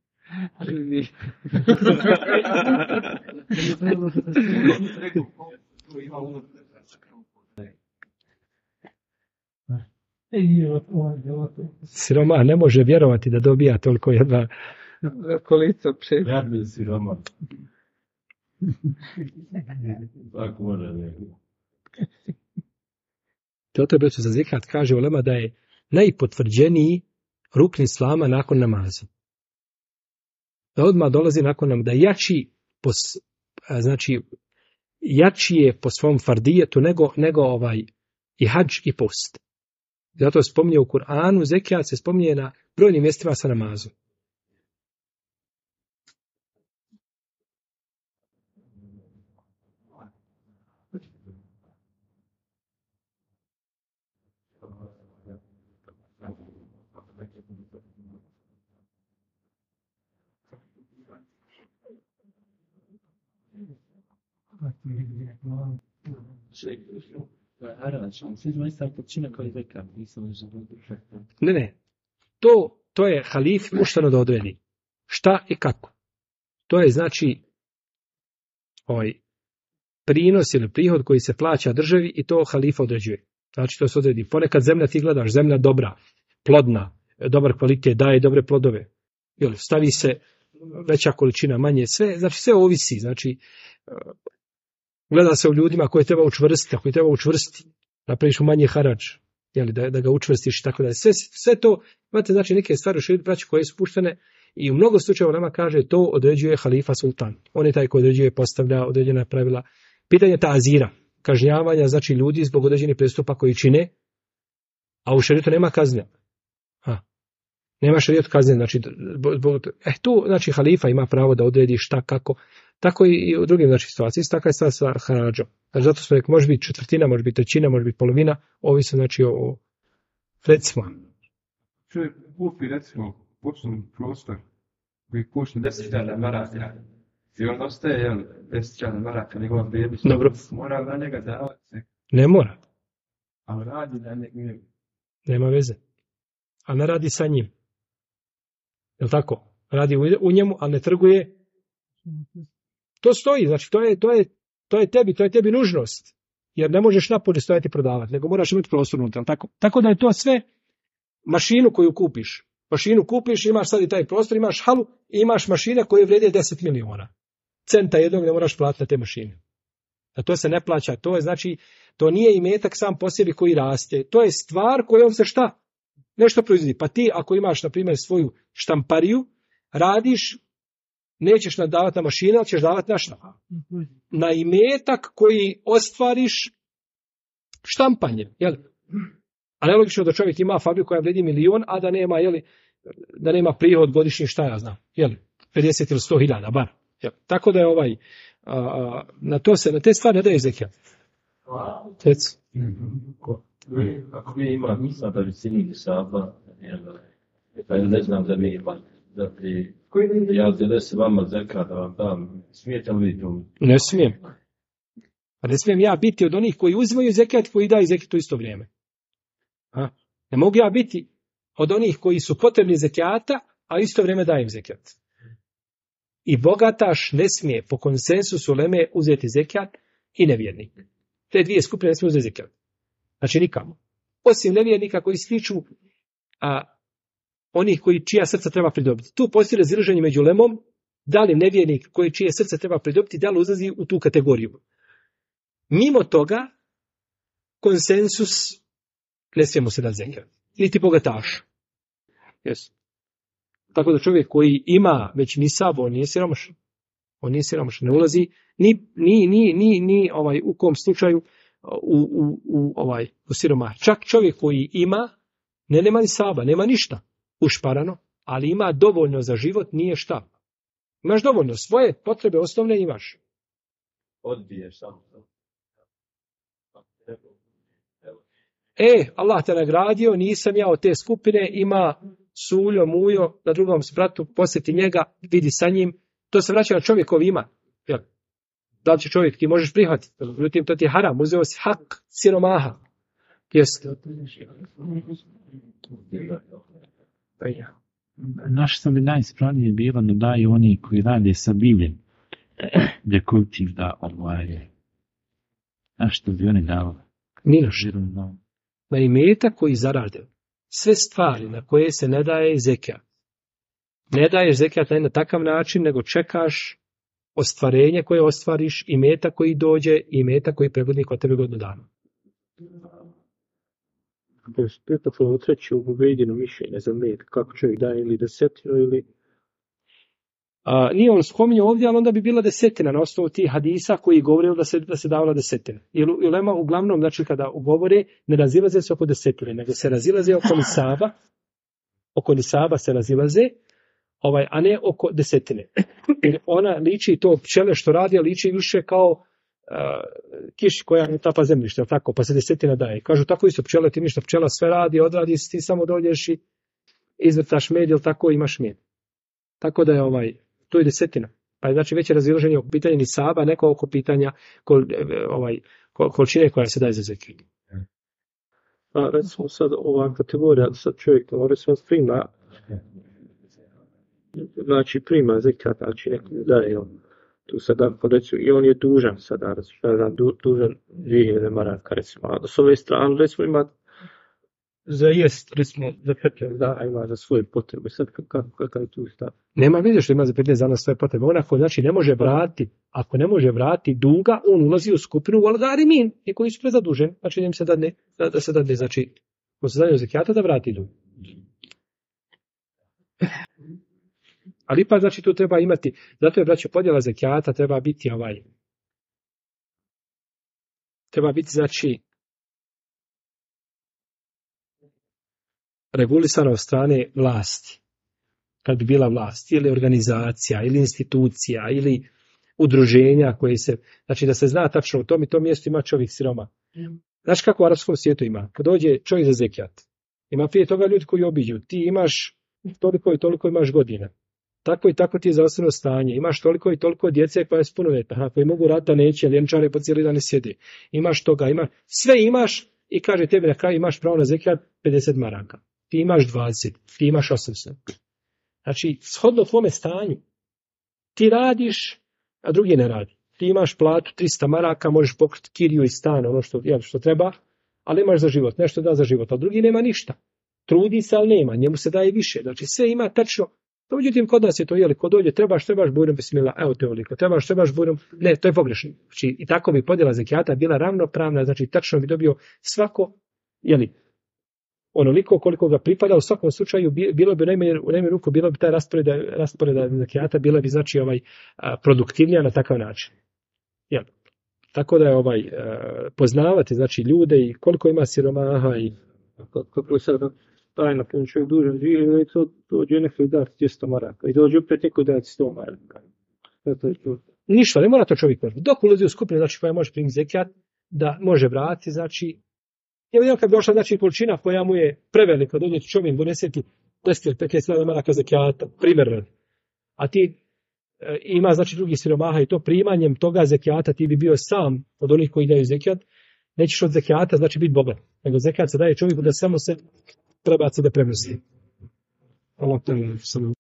Siroma ne može vjerovati da dobija toliko jedna kolica pšenice. Jadni siroma. Tako može ne. To je beću za zekat, kaže ulema da je najpotvrđeniji rukn islama nakon namaza. Da odmah dolazi nakon nam, da jači jači je po svom fardijetu nego i hadž i post. Zato se spominje u Kur'anu, zekijat se spominje na brojnim mjestima sa namazom. Ne. To je halif pušteno da odredi. Šta i kako? To je znači prinos ili prihod koji se plaća državi i to halifa određuje. Znači to se odredi. Ponekad zemlja ti gledaš, zemlja dobra, plodna, dobar kvalitet, daje dobre plodove. Stavi se veća količina, manje, sve, znači sve ovisi. Znači gleda se u ljudima koje treba učvrstiti, ako je treba učvrstiti, napraviš mu manje harač, da ga učvrstiš i tako da. Sve to, imate znači neke stvari u šerijetu braće koje su puštene i u mnogo slučajeva nama kaže to određuje halifa sultan. On je taj koji određuje, postavlja određena pravila. Pitanje ta'zira, kažnjavanja znači ljudi zbog određenih prestupa koji čine, a u šerijetu nema kazne. Nema šerijet kazne, znači tu znači halifa ima pravo da odredi šta kako. Tako i u drugim znači situacijama, tako je sad sa harađom. Znači, zato smo rekli, može biti četvrtina, može biti trećina, može biti polovina, ovisno znači o recimo. Čovjek kupi recimo poslovni prostor koji košta 10.000 maraka i on ostaje 10.000 maraka, njegova vrijednost. Dobro. Mora na njega davati se. Ne mora. Ali radi da ne. Nema veze. A ne radi sa njim. Je li tako? Radi u njemu, ali ne trguje. To stoji, znači to je tebi nužnost. Jer ne možeš napolje stojati prodavati, nego moraš imati prostor unutra. Tako da je to sve mašinu koju kupiš. Mašinu kupiš, imaš sad i taj prostor, imaš halu i imaš mašine koje vrijede 10 miliona. Centa jednog ne moraš platiti na te mašine. A to se ne plaća, to je znači, to nije imetak sam po sebi koji raste. To je stvar kojom se šta? Nešto proizvodi. Pa ti ako imaš, na primjer, svoju štampariju, radiš, nećeš davati na mašinu, ali ćeš davati na šta? Na imetak koji ostvariš štampanjem. Jel? A nelogično da čovjek ima fabriku koja vredi 1.000.000, a da nema, da nema prihod godišnji, šta ja znam, 50 ili 100.000 bar. Jel? Tako da je na te stvari ne daje zekijat. Ako mi imamo sada visini nisaba, pa ne znam da mi ima, da bi ja zadesim vama zekat da vam dam, smijete li vi to? Ne smijem. Pa ne smijem ja biti od onih koji uzimaju zekat, koji daju zekat u isto vrijeme. Ne mogu ja biti od onih koji su potrebni zekijata, a isto vrijeme dajem zekat. I bogataš ne smije po konsensusu uleme uzeti zekijat i nevjernik. Te dvije skupine ne smije uzeti zekijat. Znači nikamo. Osim nevjernika koji stiču onih čija srca treba pridobiti. Tu postoji razilaženje među ulemom, da li nevjernik čije srce treba pridobiti, da li uzlazi u tu kategoriju. Mimo toga, konsensus ne smijemo se dati zekijat. Niti bogataš. Yes. Tako da čovjek koji ima već nisab, on nije siromašan. On nije siromašan. Ne ulazi ni u kom slučaju u siromah. Čak čovjek koji ima, nema ni saba, nema ništa ušparano, ali ima dovoljno za život, nije šta. Imaš dovoljno, svoje potrebe osnovne imaš. Odbiješ samo. Allah te nagradio, nisam ja od te skupine, ima Suljo, Mujo, na drugom spratu, posjeti njega, vidi sa njim, to se vraća na čovjekovi ima. Jel? Da li će čovjek, ti možeš prihvatiti, međutim to ti je haram, uzeo si hak siromaha. Jeste. Naš sam bi najispravnije bilo da daju oni koji rade sa biljem, gdje kultiv da a što bi oni davali? Ni na imetak koji zarade. Sve stvari na koje se ne daje zekijat. Ne daješ zekijat na takav način, nego čekaš ostvarenje koje ostvariš, imetak koji dođe, imetak koji pregodi kod tebe godinu dana. Spet u treći uvedeno mišljenje za med, kako čovjek daje ili desetinu ili... Nije on spominjao ovdje, ali onda bi bila desetina na osnovu tih hadisa koji govore da se davala desetina. I ulema uglavnom, znači kada ugovore, ne razilaze se oko desetine, nego se razilaze oko nisaba. Oko nisaba se razilaze, a ne oko desetine. Jer ona liči to pčele što radi, liči više kao kiš koja ne tapa zemljište, tako, pa se desetina daje. Kažu tako isto pčele, ti ništa pčela sve radi, odradi, ti samo dođeš i izvrtaš med, ili tako imaš med. Tako da je to je desetina. Pa je znači veće razilaženje oko pitanja nisaba, neko oko pitanja količine koja se daje za zekijat. A recimo sad ova kategorija, sad čovjek recimo prima, znači prima zekijat, znači neko daje tu sada, recimo, i on je dužan sada, dužan 2000 maraka, recimo, a s ove strane, recimo, ima za jest, recimo, za 15 dana ima za svoje potrebe. Sad kakav je tu stav? Nema veze što ima za 15 dana svoje potrebe. Onako, znači, ne može vratiti, ako ne može vratiti duga, on ulazi u skupinu Waladarimin, i koji su prezaduženi. Znači, njim se dadne, da se dadne, znači, ko se zadnje zekijata da vrati dug. Ali ipak, znači, tu treba imati, zato je, braćo, podjela zekijata treba biti treba biti, znači, regulisano od strane vlasti. Kad bi bila vlast, ili organizacija, ili institucija, ili udruženja koje se, znači da se zna tačno u tom i tom mjestu ima čovjek siroma. Znaš kako u arapskom svijetu ima? Kad dođe čovjek za zekijat, ima prije toga ljudi koji obiđu, ti imaš toliko i toliko imaš godina. Tako i tako ti je zdravstveno stanje. Imaš toliko i toliko djece koja je punoljetna, koji mogu raditi, a neće, ljenčare po cijeli dan ne sjede. Imaš toga, sve imaš i kaže tebi na kraju imaš pravo na zekijat 50 maraka. Ti imaš 20, ti imaš 800. Znači, shodno tvome stanju, ti radiš, a drugi ne radi. Ti imaš platu 300 maraka, možeš pokriti kiriju i stan, ono što treba, ali imaš za život, nešto da za život, a drugi nema ništa. trudi se, ali nema, njemu se daje više. Znači sve ima tačno. No, međutim, kod nas je to, jeli, ko dođe, trebaš bujrom, bismillah, evo te ovoliko, trebaš bujrom, ne, to je pogrešno. Znači, i tako bi podjela zekijata bila ravnopravna, znači tačno bi dobio svako, jeli, onoliko koliko ga pripada, u svakom slučaju bilo bi u najmanju ruku, bilo bi ta rasporeda zekijata, bila bi znači produktivnija na takav način. Jel? Tako da je poznavati znači ljude i koliko ima siromaha i kako je sad tajna, kada čovjek dužan 2 i to dođe neko da 200 maraka i dođe opet neko da 100 maraka. Ništa, ne mora to čovjek možda. Dok ulazi u skupinu, znači koja može primiti zekijat, da može vratiti, znači ja vidim kad bi došla znači količina koja mu je prevelika, dođe čovjek donese ti 10 ili 15 maraka zekijata, primjer. A ti ima znači drugi siromaha i to primanjem toga zekijata ti bi bio sam od onih koji daju zekijat, nećeš od zekijata znači biti bogat, nego zekijat se daje čovjeku da samo se prebaci da prenosi. Allah te